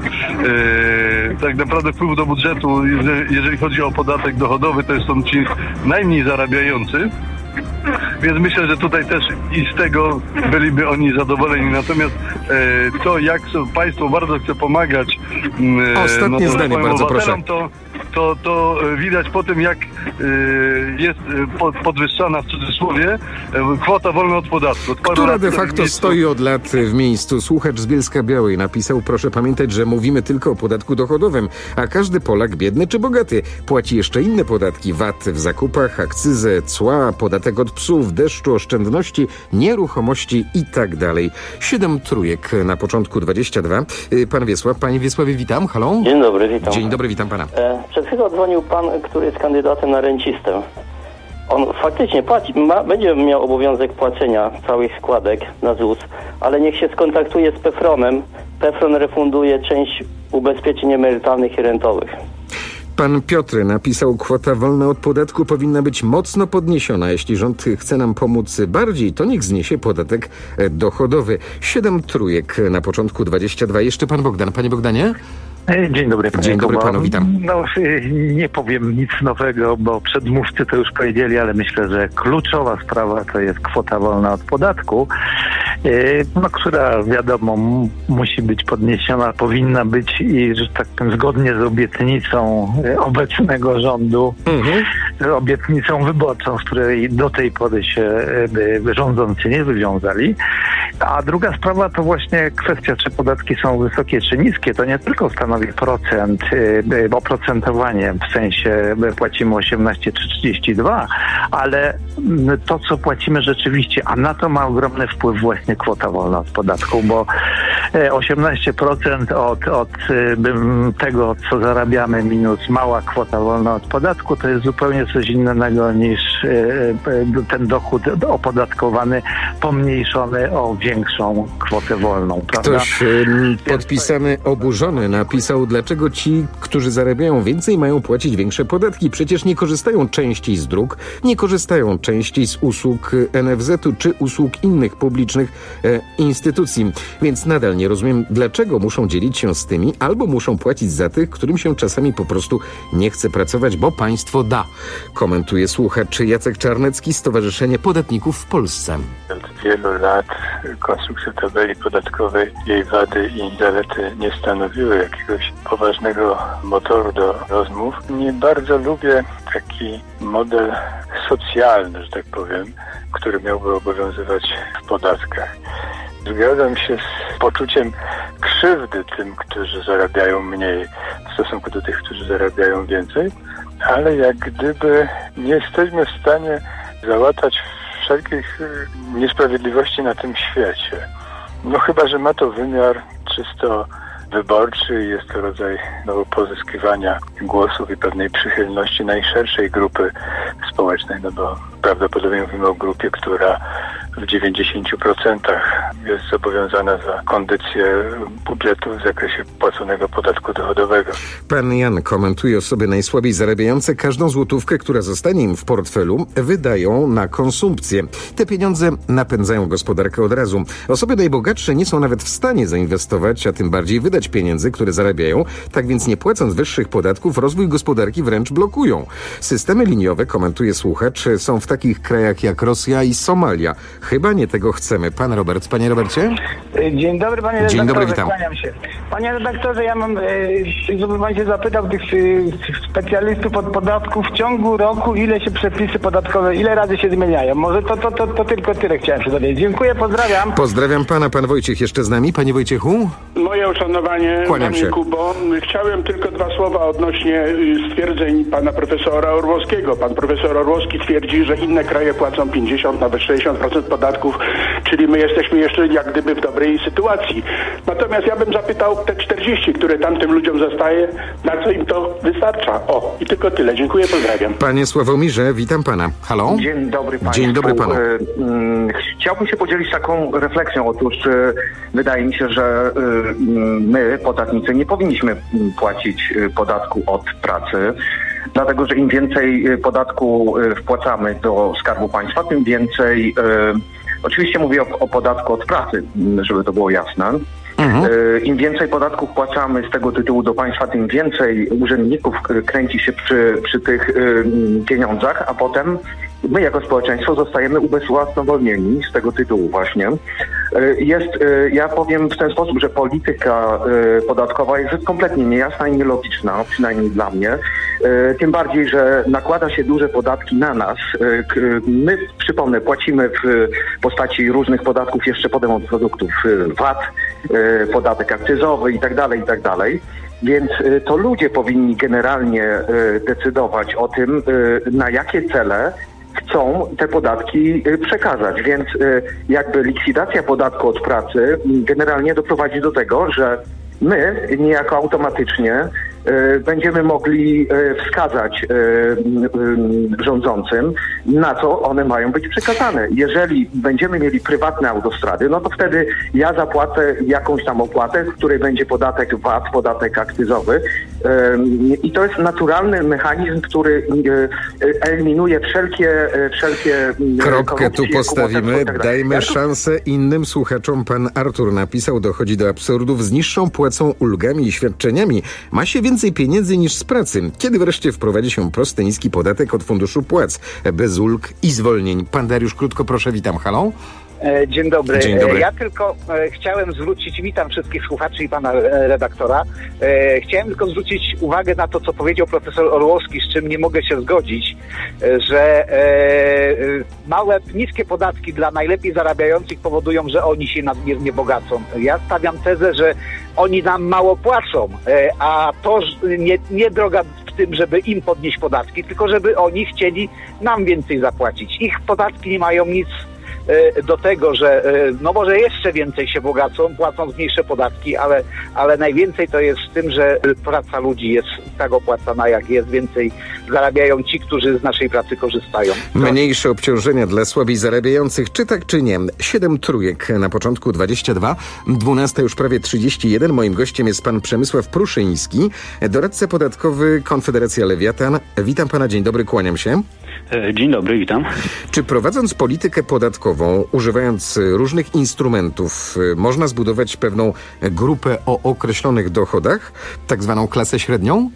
e, tak naprawdę wpływ do budżetu, jeżeli, jeżeli chodzi o podatek dochodowy, to są ci najmniej zarabiający. Więc myślę, że tutaj też i z tego byliby oni zadowoleni. Natomiast e, to, jak państwo bardzo chce pomagać e, Ostatnie no, zdanie, bardzo proszę. To, to, to widać po tym, jak e, jest pod, podwyższana w cudzysłowie e, kwota wolna od podatku. Która de facto stoi od lat w miejscu. Słuchacz z Bielska-Białej napisał: proszę pamiętać, że mówimy tylko o podatku dochodowym, a każdy Polak, biedny czy bogaty, płaci jeszcze inne podatki: V A T w zakupach, akcyzę, cła, podatek od psów, deszczu, oszczędności, nieruchomości i tak dalej. Siedem trójek na początku dwadzieścia dwa. Pan Wiesław, panie Wiesławie, witam. Halo? Dzień dobry, witam. Dzień dobry, witam pana. E, przed przed chwilą dzwonił pan, który jest kandydatem na rencistę. On faktycznie płaci, ma, będzie miał obowiązek płacenia całych składek na Z U S, ale niech się skontaktuje z PFRON-em. PFRON refunduje część ubezpieczeń emerytalnych i rentowych. Pan Piotr napisał, kwota wolna od podatku powinna być mocno podniesiona. Jeśli rząd chce nam pomóc bardziej, to niech zniesie podatek dochodowy. Siedem trójek na początku, dwadzieścia dwa. Jeszcze pan Bogdan. Panie Bogdanie? Dzień dobry, panie Dzień dobry panu, witam. No, nie powiem nic nowego, bo przedmówcy to już powiedzieli, ale myślę, że kluczowa sprawa to jest kwota wolna od podatku, no, która wiadomo m- musi być podniesiona, powinna być i, że tak powiem, zgodnie z obietnicą obecnego rządu, mhm. obietnicą wyborczą, z której do tej pory się by, rządzący nie wywiązali. A druga sprawa to właśnie kwestia, czy podatki są wysokie, czy niskie. To nie tylko stanowi procent, y, oprocentowanie, w sensie płacimy osiemnaście czy trzydzieści dwa, ale to, co płacimy rzeczywiście, a na to ma ogromny wpływ właśnie kwota wolna od podatku, bo osiemnaście procent od, od tego, co zarabiamy, minus mała kwota wolna od podatku, to jest zupełnie coś innego niż ten dochód opodatkowany, pomniejszony o większą kwotę wolną. Prawda? Ktoś podpisany, oburzony napisał, dlaczego ci, którzy zarabiają więcej, mają płacić większe podatki. Przecież nie korzystają częściej z dróg, nie korzystają częściej z usług N F Z-u czy usług innych publicznych e, instytucji. Więc nadal nie rozumiem, dlaczego muszą dzielić się z tymi, albo muszą płacić za tych, którym się czasami po prostu nie chce pracować, bo państwo da. Komentuje słuchacz Jacek Czarnecki, Stowarzyszenie Podatników w Polsce. Od wielu lat konstrukcja tabeli podatkowej, jej wady i zalety nie stanowiły jakiegoś poważnego motoru do rozmów. Nie bardzo lubię taki model socjalny, że tak powiem, który miałby obowiązywać w podatkach. Zgadzam się z poczuciem krzywdy tym, którzy zarabiają mniej w stosunku do tych, którzy zarabiają więcej, ale jak gdyby nie jesteśmy w stanie załatać wszelkich niesprawiedliwości na tym świecie. No chyba, że ma to wymiar czysto wyborczy i jest to rodzaj no, pozyskiwania głosów i pewnej przychylności najszerszej grupy społecznej, no bo prawdopodobnie mówimy o grupie, która w dziewięćdziesięciu procentach jest zobowiązana za kondycję budżetu w zakresie płaconego podatku dochodowego. Pan Jan komentuje, osoby najsłabiej zarabiające każdą złotówkę, która zostanie im w portfelu, wydają na konsumpcję. Te pieniądze napędzają gospodarkę od razu. Osoby najbogatsze nie są nawet w stanie zainwestować, a tym bardziej wydać pieniędzy, które zarabiają, tak więc nie płacąc wyższych podatków, rozwój gospodarki wręcz blokują. Systemy liniowe, komentuje słuchacz, są w takich krajach jak Rosja i Somalia. Chyba nie tego chcemy. Pan Robert, panie Robercie? Dzień dobry, panie redaktorze. Dzień dobry, witam. Kłaniam się. Panie redaktorze, ja mam, żeby pan się zapytał tych specjalistów od podatków w ciągu roku, ile się przepisy podatkowe, ile razy się zmieniają. Może to, to, to, to tylko tyle chciałem się dowiedzieć. Dziękuję, pozdrawiam. Pozdrawiam pana. Pan Wojciech jeszcze z nami. Panie Wojciechu? Moje uszanowanie, Kłaniam panie się. Kubo. Chciałem tylko dwa słowa odnośnie stwierdzeń pana profesora Orłowskiego. Pan profesor Orłowski twierdzi, że inne kraje płacą pięćdziesiąt, nawet sześćdziesiąt procent podatków, czyli my jesteśmy jeszcze jak gdyby w dobrej sytuacji. Natomiast ja bym zapytał te czterdzieści, które tamtym ludziom zostaje, na co im to wystarcza. O, i tylko tyle. Dziękuję, pozdrawiam. Panie Sławomirze, witam pana. Halo? Dzień dobry państwu. Dzień dobry panu. Chciałbym się podzielić taką refleksją. Otóż wydaje mi się, że my, podatnicy, nie powinniśmy płacić podatku od pracy, dlatego że im więcej podatku wpłacamy do Skarbu Państwa, tym więcej, oczywiście mówię o, o podatku od pracy, żeby to było jasne, mhm. im więcej podatków płacamy z tego tytułu do państwa, tym więcej urzędników kręci się przy, przy tych pieniądzach, a potem my jako społeczeństwo zostajemy ubezwłasnowolnieni z tego tytułu właśnie. Jest, ja powiem w ten sposób, że polityka podatkowa jest kompletnie niejasna i nielogiczna, przynajmniej dla mnie. Tym bardziej, że nakłada się duże podatki na nas. My, przypomnę, płacimy w postaci różnych podatków jeszcze potem od produktów V A T, podatek akcyzowy i tak dalej, i tak dalej. Więc to ludzie powinni generalnie decydować o tym, na jakie cele chcą te podatki przekazać, więc jakby likwidacja podatku od pracy generalnie doprowadzi do tego, że my niejako automatycznie będziemy mogli wskazać rządzącym, na co one mają być przekazane. Jeżeli będziemy mieli prywatne autostrady, no to wtedy ja zapłacę jakąś tam opłatę, w której będzie podatek V A T, podatek akcyzowy i to jest naturalny mechanizm, który eliminuje wszelkie wszelkie Kropkę tu postawimy, tak dajmy szansę innym słuchaczom. Pan Artur napisał, dochodzi do absurdów, z niższą płacą, ulgami i świadczeniami ma się więcej pieniędzy niż z pracy. Kiedy wreszcie wprowadzi się prosty, niski podatek od funduszu płac, bez ulg i zwolnień? Pan Dariusz, krótko proszę, witam, halo. Dzień dobry. Dzień dobry. Ja tylko chciałem zwrócić, witam wszystkich słuchaczy i pana redaktora, chciałem tylko zwrócić uwagę na to, co powiedział profesor Orłowski, z czym nie mogę się zgodzić, że małe, niskie podatki dla najlepiej zarabiających powodują, że oni się nadmiernie bogacą. Ja stawiam tezę, że oni nam mało płacą, a to nie, nie droga w tym, żeby im podnieść podatki, tylko żeby oni chcieli nam więcej zapłacić. Ich podatki nie mają nic do tego, że no może jeszcze więcej się bogacą, płacąc mniejsze podatki, ale, ale najwięcej to jest w tym, że praca ludzi jest tak opłacana, jak jest, więcej zarabiają ci, którzy z naszej pracy korzystają. Mniejsze obciążenia dla słabiej zarabiających, czy tak, czy nie? Siedem trójek na początku dwadzieścia dwa, dwunasta już prawie trzydzieści jeden. Moim gościem jest pan Przemysław Pruszyński, doradca podatkowy Konfederacja Lewiatan. Witam pana, dzień dobry, kłaniam się. Dzień dobry, witam. Czy prowadząc politykę podatkową, używając różnych instrumentów, można zbudować pewną grupę o określonych dochodach, tak zwaną klasę średnią?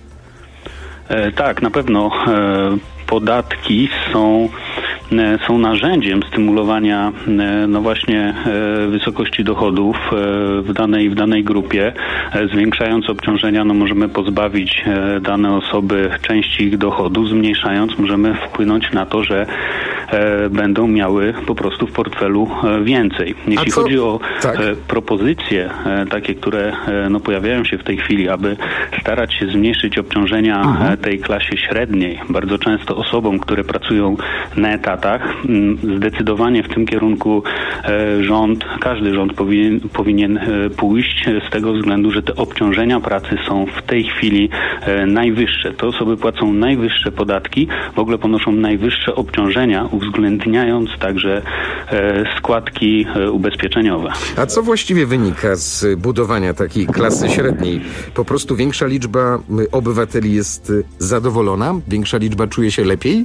E, tak, na pewno e, podatki są, e, są narzędziem stymulowania e, no właśnie e, wysokości dochodów e, w danej, w danej grupie. E, zwiększając obciążenia, no możemy pozbawić e, dane osoby części ich dochodu, zmniejszając możemy wpłynąć na to, że e, będą miały po prostu w portfelu e, więcej. Jeśli chodzi o tak. e, propozycje e, takie, które e, no, pojawiają się w tej chwili, aby starać się zmniejszyć obciążenia mhm. e, tej klasie średniej, bardzo często osobom, które pracują na etatach, m, zdecydowanie w tym kierunku e, rząd, każdy rząd powinien, powinien e, pójść z tego względu, że te obciążenia pracy są w tej chwili e, najwyższe. Te osoby płacą najwyższe podatki, w ogóle ponoszą najwyższe obciążenia, uwzględniając także e, składki e, ubezpieczeniowe. A co właściwie wynika z budowania takiej klasy średniej? Po prostu większa liczba obywateli jest zadowolona? Większa liczba czuje się lepiej?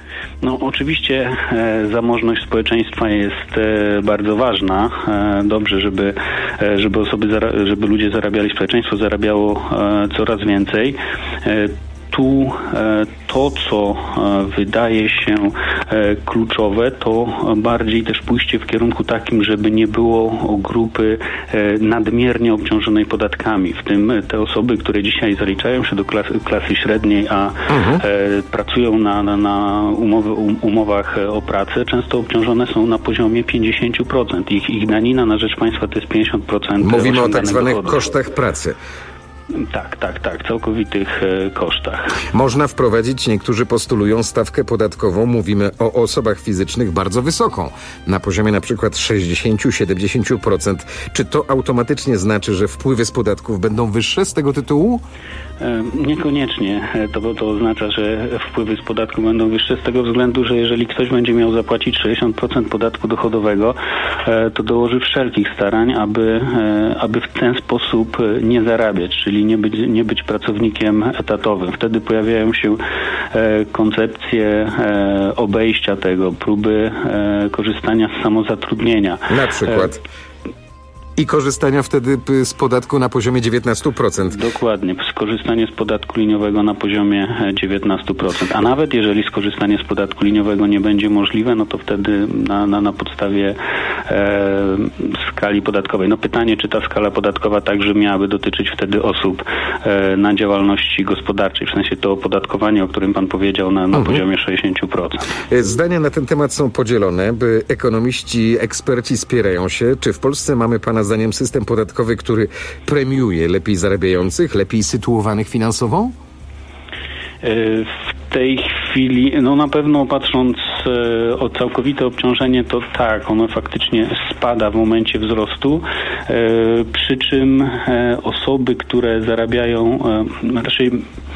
No oczywiście e, zamożność społeczeństwa jest e, bardzo ważna. E, dobrze, żeby, e, żeby osoby, zara- żeby ludzie zarabiali, społeczeństwo zarabiało e, coraz więcej. E, Tu e, to, co e, wydaje się e, kluczowe, to bardziej też pójście w kierunku takim, żeby nie było grupy e, nadmiernie obciążonej podatkami. W tym te osoby, które dzisiaj zaliczają się do klasy, klasy średniej, a mhm. e, pracują na, na, na umowy, um, umowach o pracę, często obciążone są na poziomie pięćdziesiąt procent. Ich, ich danina na rzecz państwa to jest pięćdziesiąt procent. Mówimy o tak zwanych dochodu. Kosztach pracy. Tak, tak, tak, całkowitych e, kosztach. Można wprowadzić, niektórzy postulują stawkę podatkową, mówimy o osobach fizycznych bardzo wysoką, na poziomie na przykład sześćdziesiąt do siedemdziesięciu procent. Czy to automatycznie znaczy, że wpływy z podatków będą wyższe z tego tytułu? E, niekoniecznie. To, to oznacza, że wpływy z podatku będą wyższe z tego względu, że jeżeli ktoś będzie miał zapłacić sześćdziesiąt procent podatku dochodowego, e, to dołoży wszelkich starań, aby, e, aby w ten sposób nie zarabiać, czyli nie być, nie być pracownikiem etatowym. Wtedy pojawiają się e, koncepcje e, obejścia tego, próby e, korzystania z samozatrudnienia. Na przykład? E, I korzystania wtedy z podatku na poziomie dziewiętnaście procent. Dokładnie. Skorzystanie z podatku liniowego na poziomie dziewiętnaście procent. A nawet jeżeli skorzystanie z podatku liniowego nie będzie możliwe, no to wtedy na, na, na podstawie e, skali podatkowej. No pytanie, czy ta skala podatkowa także miałaby dotyczyć wtedy osób e, na działalności gospodarczej. W sensie to opodatkowanie, o którym pan powiedział, na, na mhm. poziomie sześćdziesiąt procent. Zdania na ten temat są podzielone. By ekonomiści, eksperci spierają się. Czy w Polsce mamy pana zdaniem system podatkowy, który premiuje lepiej zarabiających, lepiej sytuowanych finansowo? W w tej chwili, no na pewno patrząc e, o całkowite obciążenie, to tak, ono faktycznie spada w momencie wzrostu, e, przy czym e, osoby, które zarabiają e, raczej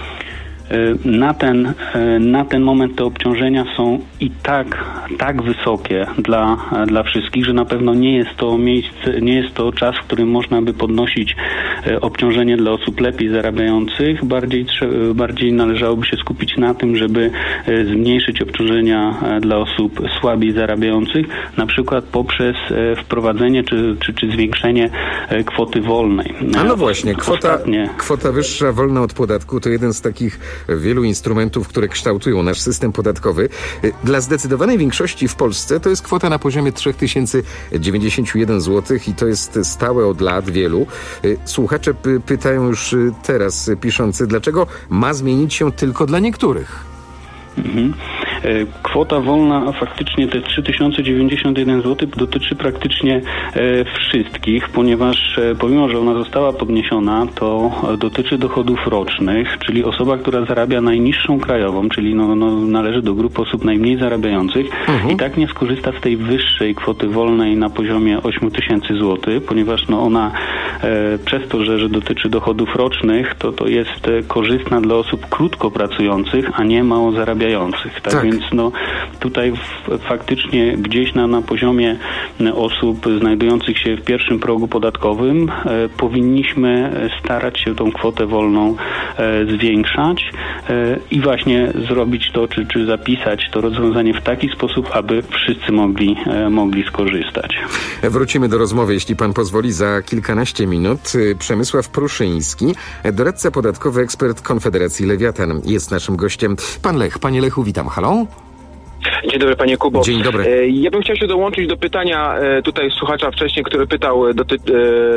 Na ten, na ten moment te obciążenia są i tak, tak wysokie dla, dla wszystkich, że na pewno nie jest to miejsce, nie jest to czas, w którym można by podnosić obciążenie dla osób lepiej zarabiających. Bardziej, bardziej należałoby się skupić na tym, żeby zmniejszyć obciążenia dla osób słabiej zarabiających, na przykład poprzez wprowadzenie czy, czy, czy zwiększenie kwoty wolnej. A no właśnie, kwota, Ostatnie... kwota wyższa, wolna od podatku to jeden z takich wielu instrumentów, które kształtują nasz system podatkowy. Dla zdecydowanej większości w Polsce to jest kwota na poziomie trzy tysiące dziewięćdziesiąt jeden złotych i to jest stałe od lat wielu. Słuchacze p- pytają już teraz piszący, dlaczego ma zmienić się tylko dla niektórych? Mhm. Kwota wolna faktycznie te trzy tysiące dziewięćdziesiąt jeden złotych dotyczy praktycznie e, wszystkich, ponieważ e, pomimo, że ona została podniesiona, to e, dotyczy dochodów rocznych, czyli osoba, która zarabia najniższą krajową, czyli no, no, należy do grupy osób najmniej zarabiających, mhm. i tak nie skorzysta z tej wyższej kwoty wolnej na poziomie osiem tysięcy złotych, ponieważ no, ona e, przez to, że, że dotyczy dochodów rocznych, to to jest e, korzystna dla osób krótko pracujących, a nie mało zarabiających. Tak, tak. Więc no, tutaj w, faktycznie gdzieś na, na poziomie osób znajdujących się w pierwszym progu podatkowym e, powinniśmy starać się tą kwotę wolną e, zwiększać e, i właśnie zrobić to, czy, czy zapisać to rozwiązanie w taki sposób, aby wszyscy mogli, e, mogli skorzystać. Wrócimy do rozmowy, jeśli pan pozwoli, za kilkanaście minut. Przemysław Pruszyński, doradca podatkowy, ekspert Konfederacji Lewiatan, jest naszym gościem. Pan Lech, panie Lechu, witam. Halo? Dzień dobry, panie Kubo. Dzień dobry. Ja bym chciał się dołączyć do pytania tutaj słuchacza wcześniej, który pytał doty-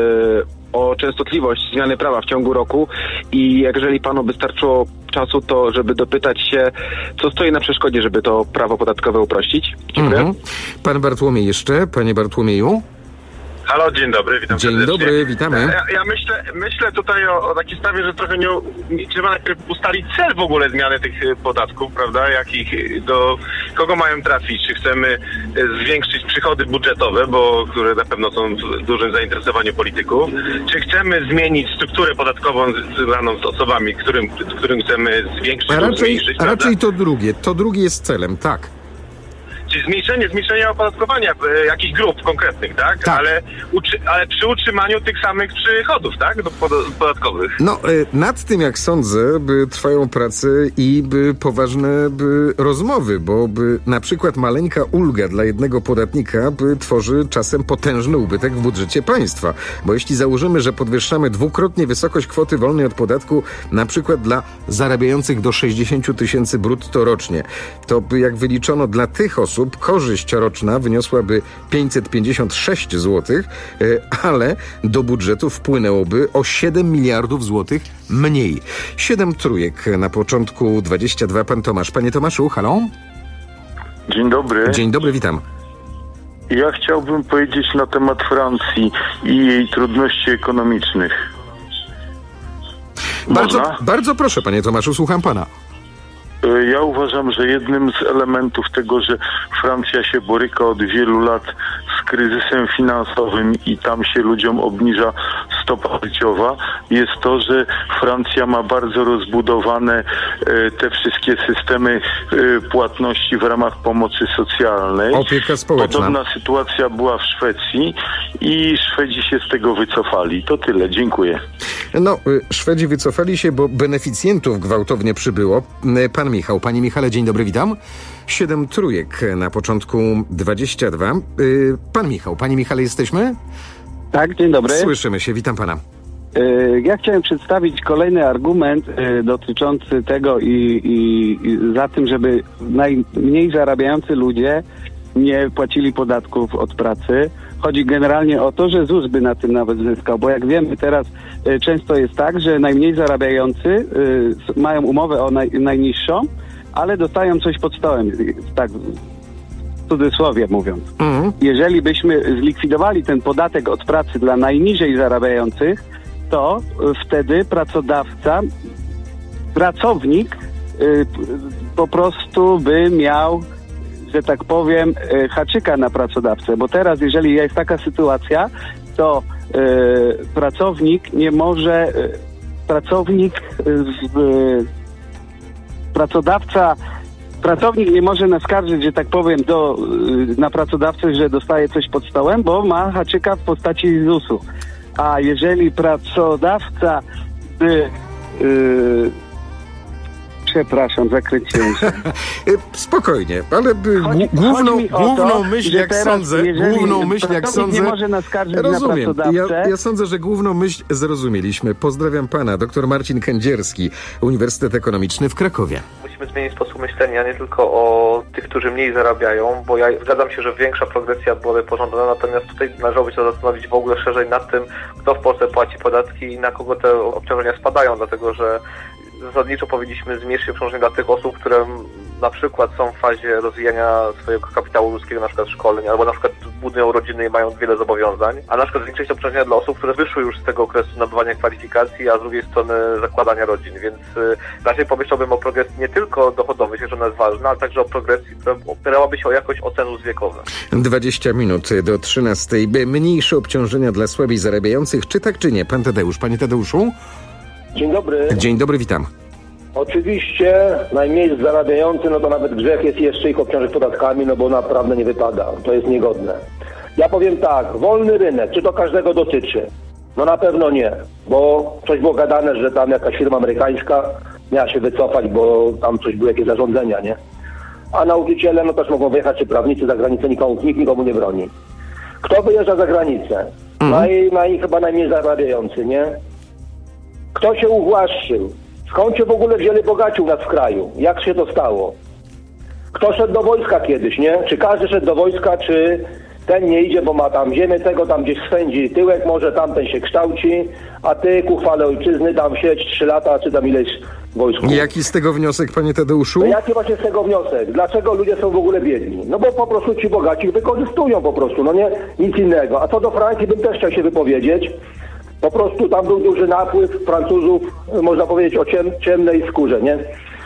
o częstotliwość zmiany prawa w ciągu roku i jeżeli panu wystarczyło czasu, to żeby dopytać się, co stoi na przeszkodzie, żeby to prawo podatkowe uprościć. Dziękuję. Mhm. Pan Bartłomiej jeszcze. Panie Bartłomieju? Halo, dzień dobry, witam Dzień serdecznie. dobry, witamy. Ja, ja myślę, myślę tutaj o, o takiej sprawie, że trochę nie, nie trzeba najpierw ustalić cel w ogóle zmiany tych podatków, prawda? Jakich, do kogo mają trafić? Czy chcemy zwiększyć przychody budżetowe, bo które na pewno są w dużym zainteresowaniu polityków? Czy chcemy zmienić strukturę podatkową związaną z osobami, którym, którym chcemy zwiększyć a lub raczej, zmniejszyć? a raczej to drugie. To drugie jest celem, tak. Czyli zmniejszenie, zmniejszenie opodatkowania e, jakichś grup konkretnych, tak? tak. Ale, uczy, ale przy utrzymaniu tych samych przychodów, tak? Do podatkowych. No, nad tym, jak sądzę, by trwają prace i by poważne by rozmowy, bo by na przykład maleńka ulga dla jednego podatnika by tworzy czasem potężny ubytek w budżecie państwa. Bo jeśli założymy, że podwyższamy dwukrotnie wysokość kwoty wolnej od podatku, na przykład dla zarabiających do sześćdziesiąt tysięcy brutto rocznie, to by jak wyliczono dla tych osób, korzyść roczna wyniosłaby pięćset pięćdziesiąt sześć złotych, ale do budżetu wpłynęłoby o siedem miliardów złotych mniej. Siedem trójek na początku dwadzieścia dwa. Pan Tomasz. Panie Tomaszu, halo? Dzień dobry. Dzień dobry, witam. Ja chciałbym powiedzieć na temat Francji i jej trudności ekonomicznych. Bardzo, bardzo proszę, panie Tomaszu, słucham pana. Ja uważam, że jednym z elementów tego, że Francja się boryka od wielu lat z kryzysem finansowym i tam się ludziom obniża stopa życiowa, jest to, że Francja ma bardzo rozbudowane e, te wszystkie systemy e, płatności w ramach pomocy socjalnej. Opieka społeczna. Podobna sytuacja była w Szwecji i Szwedzi się z tego wycofali. To tyle. Dziękuję. No, Szwedzi wycofali się, bo beneficjentów gwałtownie przybyło. Pan Michał. Panie Michale, dzień dobry, witam. Siedem trójek na początku dwadzieścia dwa. Pan Michał. Panie Michale, jesteśmy? Tak, dzień dobry. Słyszymy się, witam pana. Ja chciałem przedstawić kolejny argument dotyczący tego i, i, i za tym, żeby najmniej zarabiający ludzie nie płacili podatków od pracy. Chodzi generalnie o to, że Z U S by na tym nawet zyskał, bo jak wiemy teraz y, często jest tak, że najmniej zarabiający y, mają umowę o naj, najniższą, ale dostają coś pod stołem, tak w cudzysłowie mówiąc. Mhm. Jeżeli byśmy zlikwidowali ten podatek od pracy dla najniżej zarabiających, to y, wtedy pracodawca, pracownik y, po prostu by miał, że tak powiem, y, haczyka na pracodawcę, bo teraz jeżeli jest taka sytuacja, to y, pracownik nie może, y, pracownik, y, y, pracodawca, pracownik nie może naskarżyć, że tak powiem, do, y, na pracodawcę, że dostaje coś pod stołem, bo ma haczyka w postaci zusu. A jeżeli pracodawca by... Yy, przepraszam, zakręciłem się. Spokojnie, ale Chodzi, główną, chodzi główną to, myśl, jak teraz, sądzę, główną myśl, jak sądzę, nie może naskarżyć rozumiem. Na ja, ja sądzę, że główną myśl zrozumieliśmy. Pozdrawiam pana, dr Marcin Kędzierski, Uniwersytet Ekonomiczny w Krakowie. Musimy zmienić sposób myślenia nie tylko o tych, którzy mniej zarabiają, bo ja zgadzam się, że większa progresja byłaby pożądana, natomiast tutaj należałoby się zastanowić w ogóle szerzej nad tym, kto w Polsce płaci podatki i na kogo te obciążenia spadają, dlatego że zasadniczo powinniśmy zmniejszyć obciążenie dla tych osób, które na przykład są w fazie rozwijania swojego kapitału ludzkiego, na przykład szkoleń, albo na przykład budują rodziny i mają wiele zobowiązań, a na przykład zwiększyć obciążenia dla osób, które wyszły już z tego okresu nabywania kwalifikacji, a z drugiej strony zakładania rodzin, więc y, raczej pomyślałbym o progresji nie tylko dochodowej, że ona jest ważna, ale także o progresji, która opierałaby się o jakość ocen wiekowych. dwadzieścia minut do trzynastej. Mniejsze obciążenia dla słabiej zarabiających, czy tak, czy nie? Pan Tadeusz. Panie Tadeuszu? Dzień dobry. Dzień dobry, witam. Oczywiście najmniej zarabiający, no to nawet grzech jest jeszcze ich obciążyć podatkami, no bo naprawdę nie wypada. To jest niegodne. Ja powiem tak, wolny rynek, czy to każdego dotyczy? No na pewno nie, bo coś było gadane, że tam jakaś firma amerykańska miała się wycofać, bo tam coś były jakieś zarządzenia, nie? A nauczyciele no też mogą wyjechać, czy prawnicy za granicę, nikomu, nikt nikomu nie broni. Kto wyjeżdża za granicę? Mhm. Naj, naj, chyba najmniej zarabiający, nie? Kto się uwłaszczył? Skąd się w ogóle wzięli bogaci u nas w kraju? Jak się to stało? Kto szedł do wojska kiedyś, nie? Czy każdy szedł do wojska, czy ten nie idzie, bo ma tam ziemię, tego tam gdzieś swędzi tyłek, może tamten się kształci, a ty ku chwale ojczyzny tam siedź trzy lata, czy tam ileś w wojsku. Jaki z tego wniosek, panie Tadeuszu? No jaki właśnie z tego wniosek? Dlaczego ludzie są w ogóle biedni? No bo po prostu ci bogaci wykorzystują po prostu, no nie? Nic innego. A co do Francji bym też chciał się wypowiedzieć. Po prostu tam był duży napływ Francuzów, można powiedzieć, o ciem, ciemnej skórze, nie?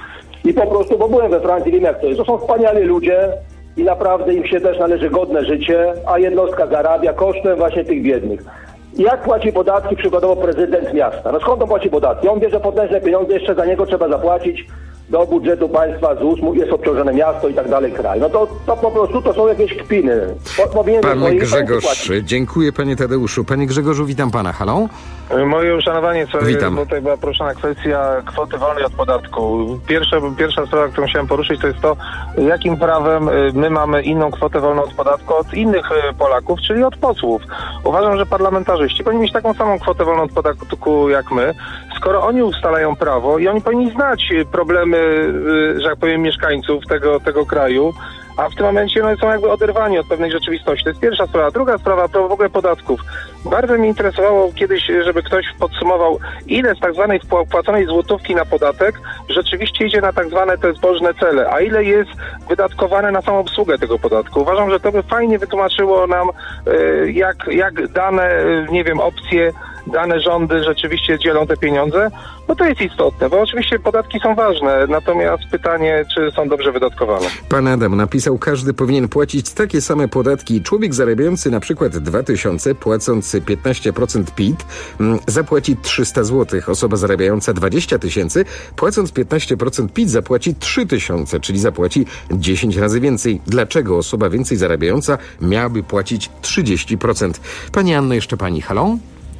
I po prostu, bo byłem we Francji, wiem jak to jest. To są wspaniali ludzie i naprawdę im się też należy godne życie, a jednostka zarabia kosztem właśnie tych biednych. Jak płaci podatki przykładowo prezydent miasta? No skąd on płaci podatki? On bierze potężne pieniądze, jeszcze za niego trzeba zapłacić do budżetu państwa, z usług, jest obciążone miasto i tak dalej, kraj. No to, to po prostu to są jakieś kpiny. Po, Pan Grzegorz, dziękuję panie Tadeuszu. Panie Grzegorzu, witam pana. Halo? Moje uszanowanie, co witam. Bo tutaj była poruszona kwestia kwoty wolnej od podatku. Pierwsza, pierwsza sprawa, którą chciałem poruszyć, to jest to, jakim prawem my mamy inną kwotę wolną od podatku od innych Polaków, czyli od posłów. Uważam, że parlamentarzyści powinni mieć taką samą kwotę wolną od podatku jak my, skoro oni ustalają prawo i oni powinni znać problemy, że jak powiem, mieszkańców tego, tego kraju, a w tym momencie no, są jakby oderwani od pewnej rzeczywistości. To jest pierwsza sprawa. Druga sprawa, to w ogóle podatków. Bardzo mnie interesowało kiedyś, żeby ktoś podsumował, ile z tak zwanej wpłaconej złotówki na podatek rzeczywiście idzie na tak zwane te zbożne cele, a ile jest wydatkowane na samą obsługę tego podatku. Uważam, że to by fajnie wytłumaczyło nam, jak, jak dane, nie wiem, opcje, dane rządy rzeczywiście dzielą te pieniądze, bo to jest istotne, bo oczywiście podatki są ważne, natomiast pytanie, czy są dobrze wydatkowane. Pan Adam napisał, każdy powinien płacić takie same podatki. Człowiek zarabiający na przykład dwa tysiące, płacąc piętnaście procent P I T, zapłaci trzysta złotych. Osoba zarabiająca dwadzieścia tysięcy, płacąc piętnaście procent P I T, zapłaci trzy tysiące, czyli zapłaci dziesięć razy więcej. Dlaczego osoba więcej zarabiająca miałaby płacić trzydzieści procent? Pani Anno, jeszcze pani. Halo?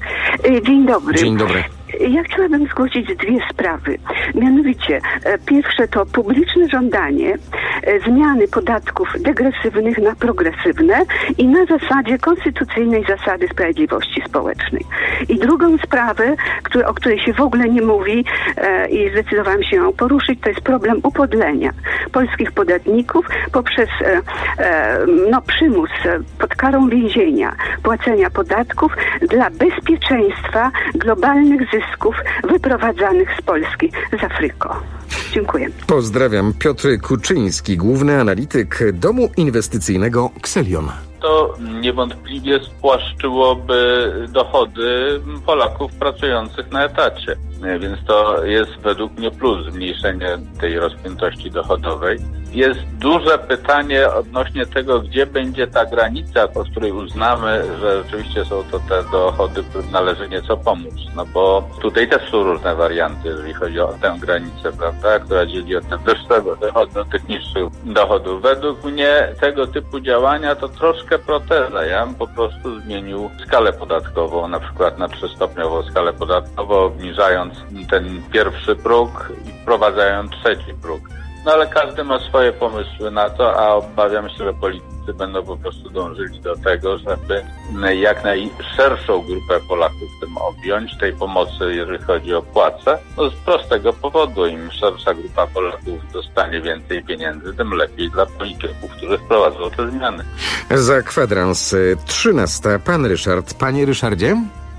Dzień dobry. Dzień dobry. Ja chciałabym zgłosić dwie sprawy. Mianowicie, pierwsze to publiczne żądanie zmiany podatków degresywnych na progresywne i na zasadzie konstytucyjnej zasady sprawiedliwości społecznej. I drugą sprawę, który, o której się w ogóle nie mówi e, i zdecydowałam się ją poruszyć, to jest problem upodlenia polskich podatników poprzez e, e, no, przymus pod karą więzienia płacenia podatków dla bezpieczeństwa globalnych zysków wyprowadzanych z Polski z Afryką. Dziękuję. Pozdrawiam. Piotr Kuczyński, główny analityk domu inwestycyjnego Xelion. To niewątpliwie spłaszczyłoby dochody Polaków pracujących na etacie. Więc to jest według mnie plus, zmniejszenie tej rozpiętości dochodowej. Jest duże pytanie odnośnie tego, gdzie będzie ta granica, od której uznamy, że rzeczywiście są to te dochody, którym należy nieco pomóc. No bo tutaj też są różne warianty, jeżeli chodzi o tę granicę, prawda, która dzieli od tych wyższych dochodów do tych niższych dochodów. Według mnie tego typu działania to troszkę proteza. Ja bym po prostu zmienił skalę podatkową, na przykład na trzystopniową skalę podatkową, obniżając ten pierwszy próg i wprowadzając trzeci próg. No ale każdy ma swoje pomysły na to, a obawiam się, że politycy będą po prostu dążyli do tego, żeby jak najszerszą grupę Polaków tym objąć, tej pomocy, jeżeli chodzi o płace. No z prostego powodu, im szersza grupa Polaków dostanie więcej pieniędzy, tym lepiej dla polityków, którzy wprowadzą te zmiany. Za kwadrans trzynasta pan Ryszard. Panie Ryszardzie?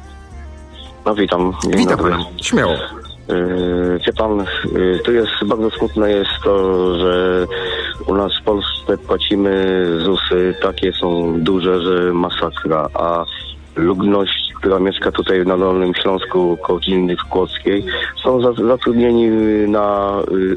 No witam. Witam pana. Śmiało. Yy, wie pan, yy, tu jest bardzo smutne jest to, że u nas w Polsce płacimy zusy, takie są duże, że masakra, a ludność, która mieszka tutaj na Dolnym Śląsku, koło Gminy Kłodzkiej, są za, zatrudnieni na,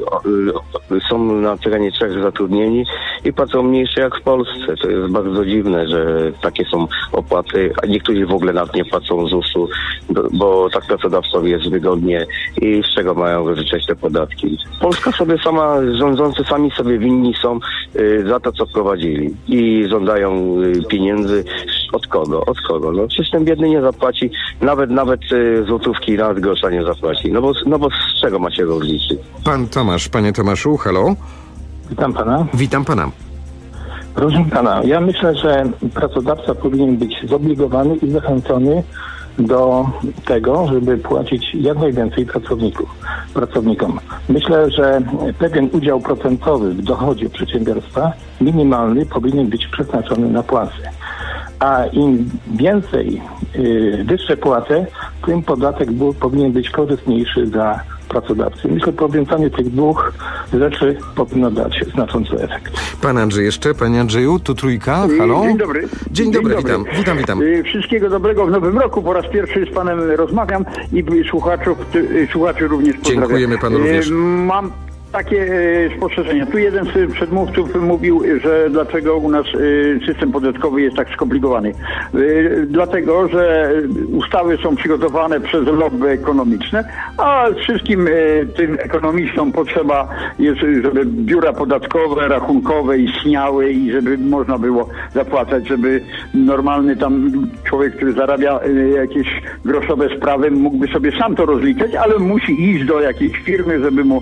y, y, są na terenie Czech zatrudnieni i płacą mniejsze jak w Polsce. To jest bardzo dziwne, że takie są opłaty, a niektórzy w ogóle nawet nie płacą zusu, bo, bo tak pracodawcowi jest wygodnie i z czego mają wyliczać te podatki. Polska sobie sama, rządzący sami sobie winni są y, za to, co prowadzili i żądają y, pieniędzy. Od kogo? Od kogo? No przecież ten biedny nie zapłaci, nawet nawet y, złotówki, nawet grosza nie zapłaci. No bo, no bo z czego macie rozliczyć? Pan Tomasz, panie Tomaszu, halo? Witam pana. Witam pana. Proszę pana, ja myślę, że pracodawca powinien być zobligowany i zachęcony do tego, żeby płacić jak najwięcej pracowników, pracownikom. Myślę, że pewien udział procentowy w dochodzie przedsiębiorstwa minimalny powinien być przeznaczony na płace. A im więcej, y, wyższe płace, tym podatek był, powinien być korzystniejszy dla pracodawcy. Myślę, że powiązanie tych dwóch rzeczy powinno dać znaczący efekt. Pan Andrzej jeszcze. Panie Andrzeju, tu trójka. Halo? Dzień dobry. Dzień, Dzień dobry, dobry, witam. Witam, witam. Wszystkiego dobrego w nowym roku. Po raz pierwszy z panem rozmawiam i słuchaczów, słuchaczy również pozdrawiam. Dziękujemy panu również. Mam takie spostrzeżenia. Tu jeden z przedmówców mówił, że dlaczego u nas system podatkowy jest tak skomplikowany. Dlatego, że ustawy są przygotowane przez lobby ekonomiczne, a wszystkim tym ekonomistom potrzeba jest, żeby biura podatkowe, rachunkowe istniały i żeby można było zapłacać, żeby normalny tam człowiek, który zarabia jakieś groszowe sprawy, mógłby sobie sam to rozliczać, ale musi iść do jakiejś firmy, żeby mu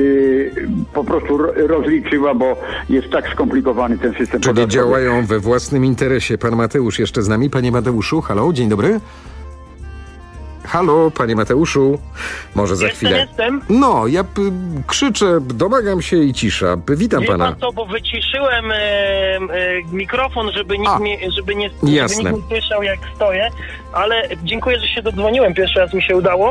po prostu rozliczyła, bo jest tak skomplikowany ten system Czyli podatkowy. działają we własnym interesie. Pan Mateusz jeszcze z nami. Panie Mateuszu, halo, dzień dobry. Halo, panie Mateuszu. Może za jestem, chwilę. Jestem. No, ja p- krzyczę, domagam się i cisza. Witam Wie pana. pan co, bo wyciszyłem e, e, mikrofon, żeby nikt, mnie, żeby nie, żeby jasne. nikt nie słyszał, jak stoję, ale dziękuję, że się dodzwoniłem. Pierwszy raz mi się udało.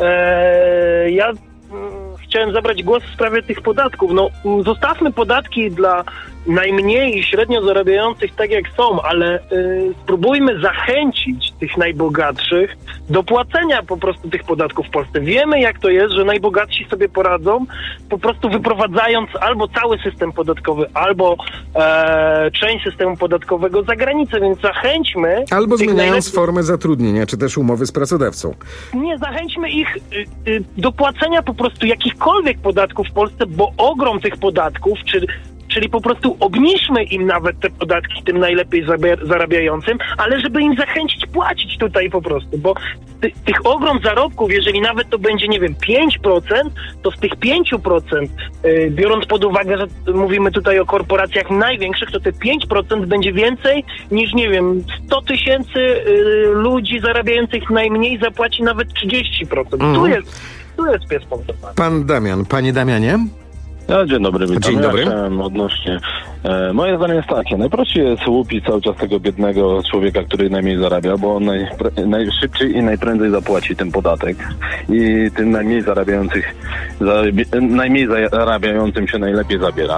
E, ja chciałem zabrać głos w sprawie tych podatków. No, zostawmy podatki dla najmniej i średnio zarabiających tak jak są, ale y, spróbujmy zachęcić tych najbogatszych do płacenia po prostu tych podatków w Polsce. Wiemy, jak to jest, że najbogatsi sobie poradzą, po prostu wyprowadzając albo cały system podatkowy, albo e, część systemu podatkowego za granicę, więc zachęćmy... Albo tych zmieniając najlepszych... formę zatrudnienia, czy też umowy z pracodawcą. Nie, zachęćmy ich y, y, do płacenia po prostu jakichkolwiek podatków w Polsce, bo ogrom tych podatków, czy Czyli po prostu obniżmy im nawet te podatki tym najlepiej zarabiającym, ale żeby im zachęcić płacić tutaj po prostu, bo ty, tych ogrom zarobków, jeżeli nawet to będzie, nie wiem, pięć procent, to z tych pięć procent, yy, biorąc pod uwagę, że mówimy tutaj o korporacjach największych, to te pięć procent będzie więcej niż, nie wiem, sto tysięcy yy, ludzi zarabiających najmniej zapłaci nawet trzydzieści procent. Mm. Tu jest, tu jest pies potrzebny. Pan Damian. Panie Damianie? Ja, dzień dobry, witam. Dzień dobry. Ja chciałem odnośnie... E, moje zdanie jest takie, najprościej jest łupić cały czas tego biednego człowieka, który najmniej zarabia, bo on naj, najszybciej i najprędzej zapłaci ten podatek i tym najmniej zarabiających, zarabia, najmniej zarabiającym się najlepiej zabiera.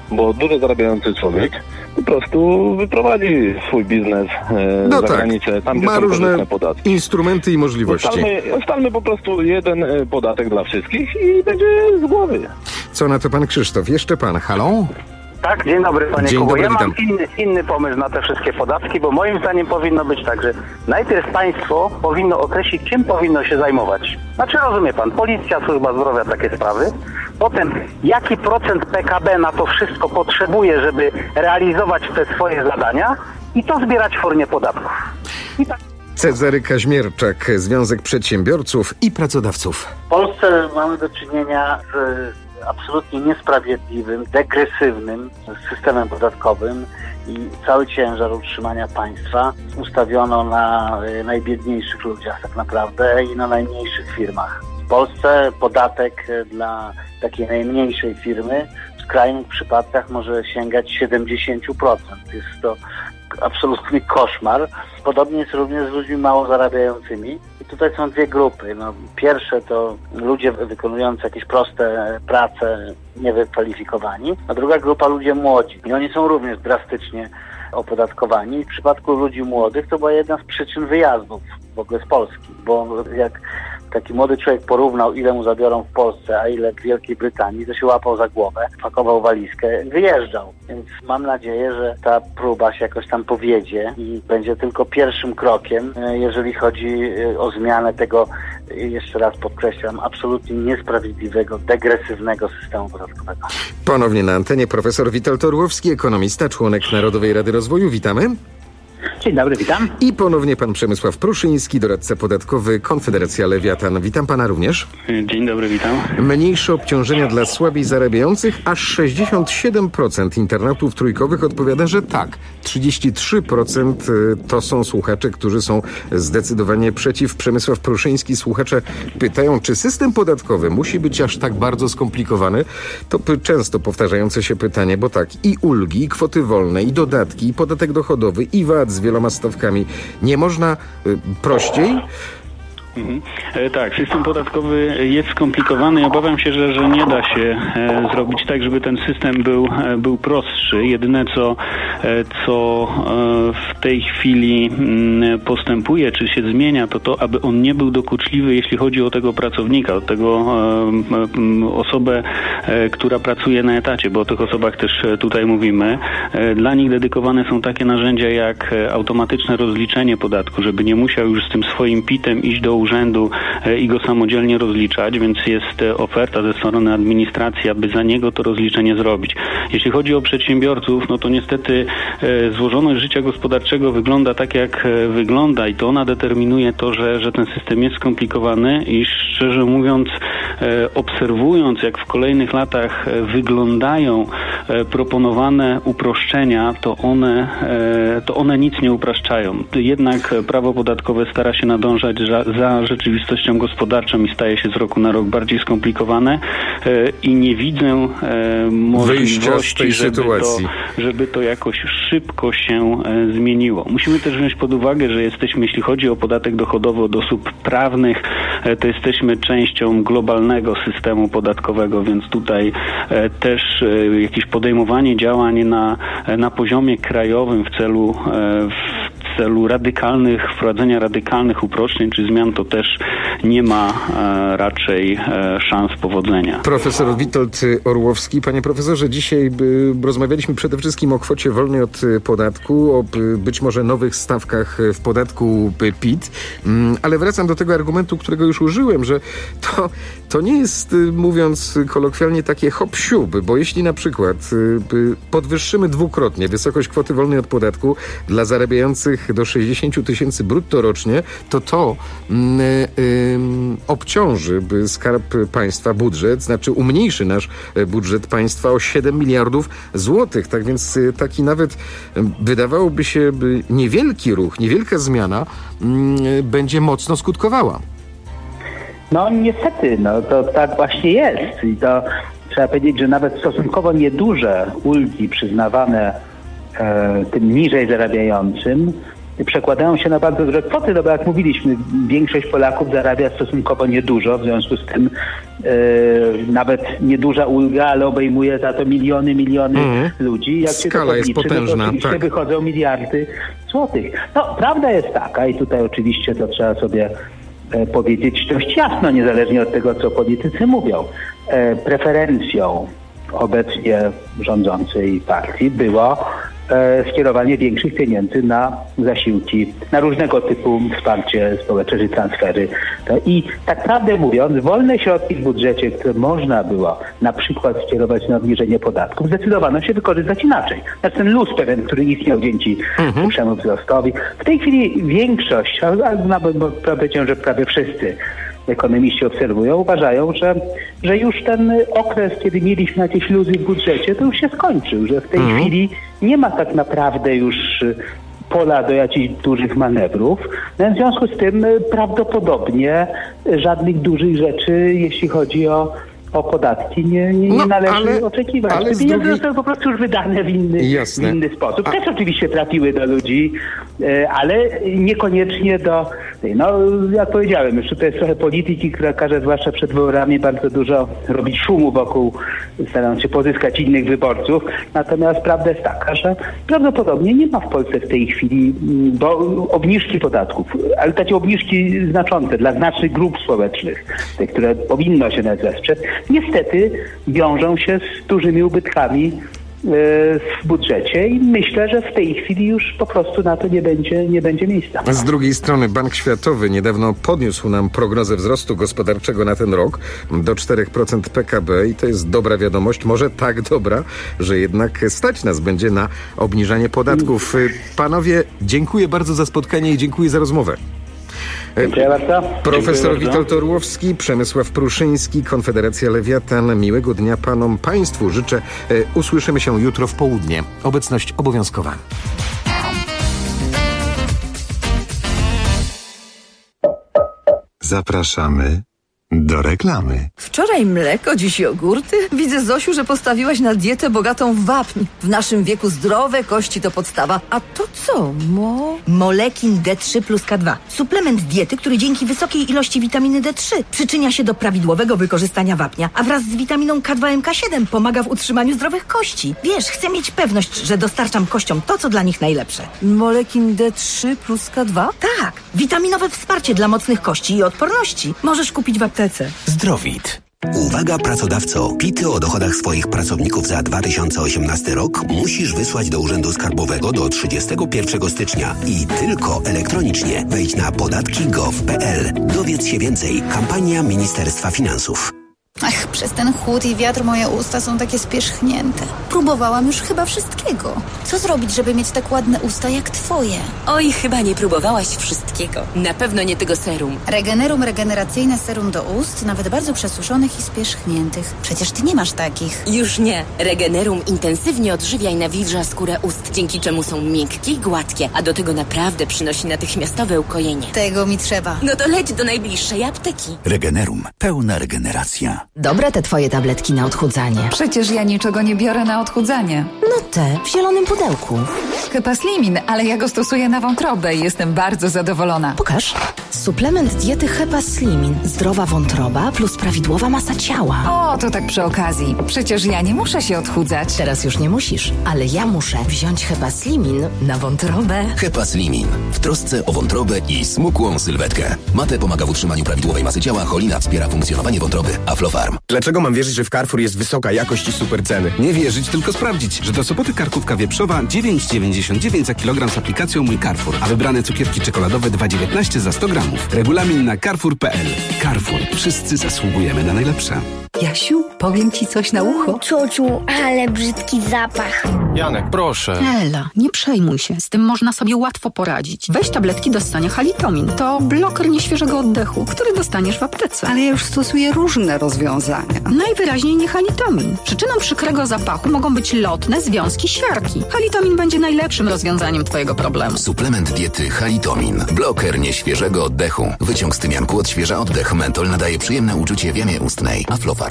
bo dużo zarabiający człowiek po prostu wyprowadzi swój biznes e, no za tak. granicę, tam gdzie ma są różne podatki. instrumenty i możliwości. Ustalmy, ustalmy po prostu jeden e, podatek dla wszystkich i będzie z głowy. Co na to pan Krzysztof? Jeszcze pan, halo? Tak, dzień dobry panie Dzień Kubo. dobry, Ja mam witam. inny, inny pomysł na te wszystkie podatki, bo moim zdaniem powinno być tak, że najpierw państwo powinno określić, czym powinno się zajmować. Znaczy rozumie pan, policja, służba zdrowia, takie sprawy. Potem jaki procent P K B na to wszystko potrzebuje, żeby realizować te swoje zadania i to zbierać w formie podatków. I tak. Cezary Kaźmierczak, Związek Przedsiębiorców i Pracodawców. W Polsce mamy do czynienia z absolutnie niesprawiedliwym, degresywnym systemem podatkowym i cały ciężar utrzymania państwa ustawiono na najbiedniejszych ludziach tak naprawdę i na najmniejszych firmach. W Polsce podatek dla takiej najmniejszej firmy w skrajnych przypadkach może sięgać siedemdziesiąt procent. Jest to absolutny koszmar. Podobnie jest również z ludźmi mało zarabiającymi. I tutaj są dwie grupy. No, pierwsze to ludzie wykonujący jakieś proste prace, niewykwalifikowani, a druga grupa ludzie młodzi. I oni są również drastycznie opodatkowani. I w przypadku ludzi młodych to była jedna z przyczyn wyjazdów w ogóle z Polski, bo jak taki młody człowiek porównał, ile mu zabiorą w Polsce, a ile w Wielkiej Brytanii, to się łapał za głowę, pakował walizkę, wyjeżdżał. Więc mam nadzieję, że ta próba się jakoś tam powiedzie i będzie tylko pierwszym krokiem, jeżeli chodzi o zmianę tego, jeszcze raz podkreślam, absolutnie niesprawiedliwego, degresywnego systemu podatkowego. Ponownie na antenie profesor Witold Orłowski, ekonomista, członek Narodowej Rady Rozwoju. Witamy. Dzień dobry, witam. I ponownie pan Przemysław Pruszyński, doradca podatkowy, Konfederacja Lewiatan. Witam pana również. Dzień dobry, witam. Mniejsze obciążenia dla słabiej zarabiających, aż sześćdziesiąt siedem procent internautów trójkowych odpowiada, że tak. trzydzieści trzy procent to są słuchacze, którzy są zdecydowanie przeciw. Przemysław Pruszyński, słuchacze pytają, czy system podatkowy musi być aż tak bardzo skomplikowany? To często powtarzające się pytanie, bo tak, i ulgi, i kwoty wolne, i dodatki, i podatek dochodowy, i V A T z wieloma stawkami. Nie można y, prościej? Mhm. E, tak, system podatkowy jest skomplikowany i obawiam się, że, że nie da się e, zrobić tak, żeby ten system był, e, był prostszy. Jedyne co, e, co e, w tej chwili m, postępuje, czy się zmienia, to to, aby on nie był dokuczliwy, jeśli chodzi o tego pracownika, o tego e, e, osobę, e, która pracuje na etacie, bo o tych osobach też tutaj mówimy. E, dla nich dedykowane są takie narzędzia jak automatyczne rozliczenie podatku, żeby nie musiał już z tym swoim pitem iść do urzędu i go samodzielnie rozliczać, więc jest oferta ze strony administracji, aby za niego to rozliczenie zrobić. Jeśli chodzi o przedsiębiorców, no to niestety złożoność życia gospodarczego wygląda tak, jak wygląda i to ona determinuje to, że, że ten system jest skomplikowany i szczerze mówiąc, obserwując, jak w kolejnych latach wyglądają proponowane uproszczenia, to one, to one nic nie upraszczają. Jednak prawo podatkowe stara się nadążać za, za rzeczywistością gospodarczą i staje się z roku na rok bardziej skomplikowane i nie widzę możliwości, żeby to, żeby to jakoś szybko się zmieniło. Musimy też wziąć pod uwagę, że jesteśmy, jeśli chodzi o podatek dochodowy od osób prawnych, to jesteśmy częścią globalnego systemu podatkowego, więc tutaj też jakieś podejmowanie działań na, na poziomie krajowym w celu w celu radykalnych, wprowadzenia radykalnych uproszczeń czy zmian, to też nie ma e, raczej e, szans powodzenia. Profesor Witold Orłowski. Panie profesorze, dzisiaj by, rozmawialiśmy przede wszystkim o kwocie wolnej od podatku, o by, być może nowych stawkach w podatku P I T, ale wracam do tego argumentu, którego już użyłem, że to, to nie jest, mówiąc kolokwialnie, takie hop-siup, bo jeśli na przykład podwyższymy dwukrotnie wysokość kwoty wolnej od podatku dla zarabiających do sześćdziesiąt tysięcy brutto rocznie, to to mm, y, y, obciąży skarb państwa, budżet, znaczy umniejszy nasz budżet państwa o siedem miliardów złotych. Tak więc y, taki nawet y, wydawałoby się y, niewielki ruch, niewielka zmiana y, będzie mocno skutkowała. No niestety, no to tak właśnie jest. I to trzeba powiedzieć, że nawet stosunkowo nieduże ulgi przyznawane e, tym niżej zarabiającym przekładają się na bardzo duże kwoty, no bo jak mówiliśmy, większość Polaków zarabia stosunkowo niedużo, w związku z tym e, nawet nieduża ulga, ale obejmuje za to miliony, miliony mm. ludzi. Jak Skala się to jest podliczy, potężna, no to oczywiście tak. wychodzą miliardy złotych. No, prawda jest taka i tutaj oczywiście to trzeba sobie e, powiedzieć dość jasno, niezależnie od tego, co politycy mówią. E, preferencją obecnie rządzącej partii było e, skierowanie większych pieniędzy na zasiłki, na różnego typu wsparcie społeczne czy transfery. To I tak prawdę mówiąc, wolne środki w budżecie, które można było na przykład skierować na obniżenie podatków, zdecydowano się wykorzystać inaczej. Znaczy ten luz pewien, który istniał dzięki mhm. wyższemu wzrostowi. W tej chwili większość, a nawet powiedziałem, że prawie wszyscy ekonomiści obserwują, uważają, że, że już ten okres, kiedy mieliśmy jakieś luzy w budżecie, to już się skończył, że w tej mm. chwili nie ma tak naprawdę już pola do jakichś dużych manewrów. No, w związku z tym prawdopodobnie żadnych dużych rzeczy, jeśli chodzi o o podatki nie, nie, nie no, należy ale, oczekiwać. Ale Te pieniądze drugiej... zostały po prostu już wydane w inny, w inny sposób. Też oczywiście trafiły do ludzi, ale niekoniecznie do... No, jak powiedziałem, jeszcze to jest trochę polityki, która każe zwłaszcza przed wyborami bardzo dużo robić szumu wokół, starając się pozyskać innych wyborców. Natomiast prawda jest taka, że prawdopodobnie nie ma w Polsce w tej chwili bo obniżki podatków, ale takie obniżki znaczące dla znacznych grup społecznych, te, które powinno się nawet wesprzeć, niestety wiążą się z dużymi ubytkami w budżecie i myślę, że w tej chwili już po prostu na to nie będzie, nie będzie miejsca. Z drugiej strony Bank Światowy niedawno podniósł nam prognozę wzrostu gospodarczego na ten rok do cztery procent P K B i to jest dobra wiadomość, może tak dobra, że jednak stać nas będzie na obniżanie podatków. Panowie, dziękuję bardzo za spotkanie i dziękuję za rozmowę. Dziękuję bardzo. Profesor Dziękuję Witold bardzo. Orłowski, Przemysław Pruszyński, Konfederacja Lewiatan. Miłego dnia panom, państwu życzę. Usłyszymy się jutro w południe. Obecność obowiązkowa. Zapraszamy do reklamy. Wczoraj mleko, dziś jogurty. Widzę, Zosiu, że postawiłaś na dietę bogatą w wapń. W naszym wieku zdrowe kości to podstawa. A to co, mo? Molekin D trzy plus K dwa. Suplement diety, który dzięki wysokiej ilości witaminy D trzy przyczynia się do prawidłowego wykorzystania wapnia, a wraz z witaminą K dwa M K siedem pomaga w utrzymaniu zdrowych kości. Wiesz, chcę mieć pewność, że dostarczam kościom to, co dla nich najlepsze. Molekin D trzy plus K dwa? Tak. Witaminowe wsparcie dla mocnych kości i odporności. Możesz kupić w aptece. Zdrowit. Uwaga pracodawco, pity o dochodach swoich pracowników za dwa tysiące osiemnasty rok musisz wysłać do Urzędu Skarbowego do trzydziestego pierwszego stycznia i tylko elektronicznie. Wejdź na podatki kropka gov kropka p l. Dowiedz się więcej. Kampania Ministerstwa Finansów. Ach, przez ten chłód i wiatr moje usta są takie spierzchnięte. Próbowałam już chyba wszystkiego. Co zrobić, żeby mieć tak ładne usta jak twoje? Oj, chyba nie próbowałaś wszystkiego. Na pewno nie tego serum. Regenerum regeneracyjne serum do ust, nawet bardzo przesuszonych i spierzchniętych. Przecież ty nie masz takich. Już nie. Regenerum intensywnie odżywia i nawilża skórę ust, dzięki czemu są miękkie i gładkie, a do tego naprawdę przynosi natychmiastowe ukojenie. Tego mi trzeba. No to leć do najbliższej apteki. Regenerum. Pełna regeneracja. Dobre te twoje tabletki na odchudzanie. Przecież ja niczego nie biorę na odchudzanie. No te, w zielonym pudełku. Hepaslimin, ale ja go stosuję na wątrobę i jestem bardzo zadowolona. Pokaż. Suplement diety Hepaslimin. Zdrowa wątroba plus prawidłowa masa ciała. O, to tak przy okazji. Przecież ja nie muszę się odchudzać. Teraz już nie musisz, ale ja muszę wziąć Hepaslimin na wątrobę. Hepaslimin. W trosce o wątrobę i smukłą sylwetkę. Mate pomaga w utrzymaniu prawidłowej masy ciała, cholina wspiera funkcjonowanie wątroby, a Flofarm. Dlaczego mam wierzyć, że w Carrefour jest wysoka jakość i super ceny? Nie wierzyć, tylko sprawdzić, że do Sopoty karkówka wieprzowa dziewięć dziewięćdziesiąt dziewięć za kilogram z aplikacją Mój Carrefour, a wybrane cukierki czekoladowe dwa dziewiętnaście za sto gramów. Regulamin na carrefour kropka p l. Carrefour. Wszyscy zasługujemy na najlepsze. Jasiu, powiem ci coś na ucho. Ciociu, ale brzydki zapach. Janek, proszę. Ela, nie przejmuj się. Z tym można sobie łatwo poradzić. Weź tabletki do ssania Halitomin. To bloker nieświeżego oddechu, który dostaniesz w aptece. Ale ja już stosuję różne rozwiązania. Najwyraźniej nie Halitomin. Przyczyną przykrego zapachu mogą być lotne związki siarki. Halitomin będzie najlepszym rozwiązaniem twojego problemu. Suplement diety Halitomin. Bloker nieświeżego oddechu. Wyciąg z tymianku odświeża oddech. Mentol nadaje przyjemne uczucie w jamie ustnej. Aflofarm.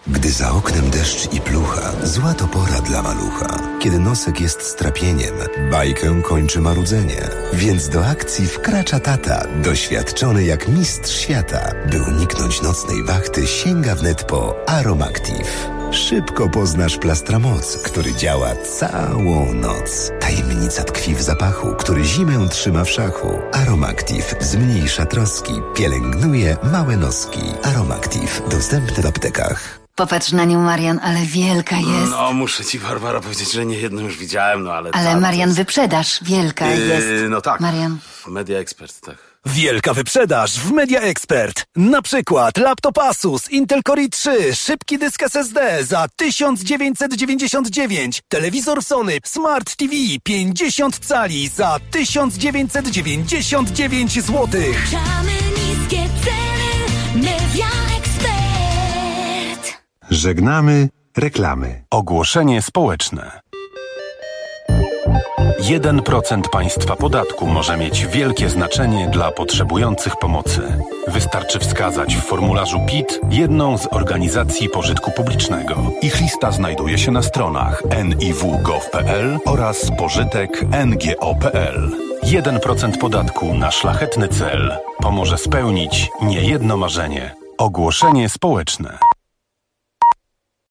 Gdy za oknem deszcz i plucha, zła to pora dla malucha. Kiedy nosek jest strapieniem, bajkę kończy marudzenie. Więc do akcji wkracza tata, doświadczony jak mistrz świata. By uniknąć nocnej wachty, sięga wnet po Aromactive. Szybko poznasz Plastramoc, który działa całą noc. Tajemnica tkwi w zapachu, który zimę trzyma w szachu. Aromactive zmniejsza troski, pielęgnuje małe noski. Aromactive, dostępny w aptekach. Popatrz na nią, Marian, ale wielka jest. No, muszę ci, Barbara, powiedzieć, że nie jedną już widziałem, no ale... Ale tam, Marian, jest... wyprzedaż, wielka yy, jest. No tak, Marian. Media Expert, tak. Wielka wyprzedaż w Media Expert. Na przykład laptop Asus Intel Core i trzy, szybki dysk S S D za tysiąc dziewięćset dziewięćdziesiąt dziewięć, telewizor Sony Smart T V pięćdziesiąt cali za tysiąc dziewięćset dziewięćdziesiąt dziewięć złotych. Niskie ceny, Media Expert. Żegnamy reklamy. Ogłoszenie społeczne. jeden procent państwa podatku może mieć wielkie znaczenie dla potrzebujących pomocy. Wystarczy wskazać w formularzu P I T jedną z organizacji pożytku publicznego. Ich lista znajduje się na stronach en i w kropka gov kropka p l oraz pożytek kropka n g o kropka p l. jeden procent podatku na szlachetny cel pomoże spełnić niejedno marzenie. Ogłoszenie społeczne.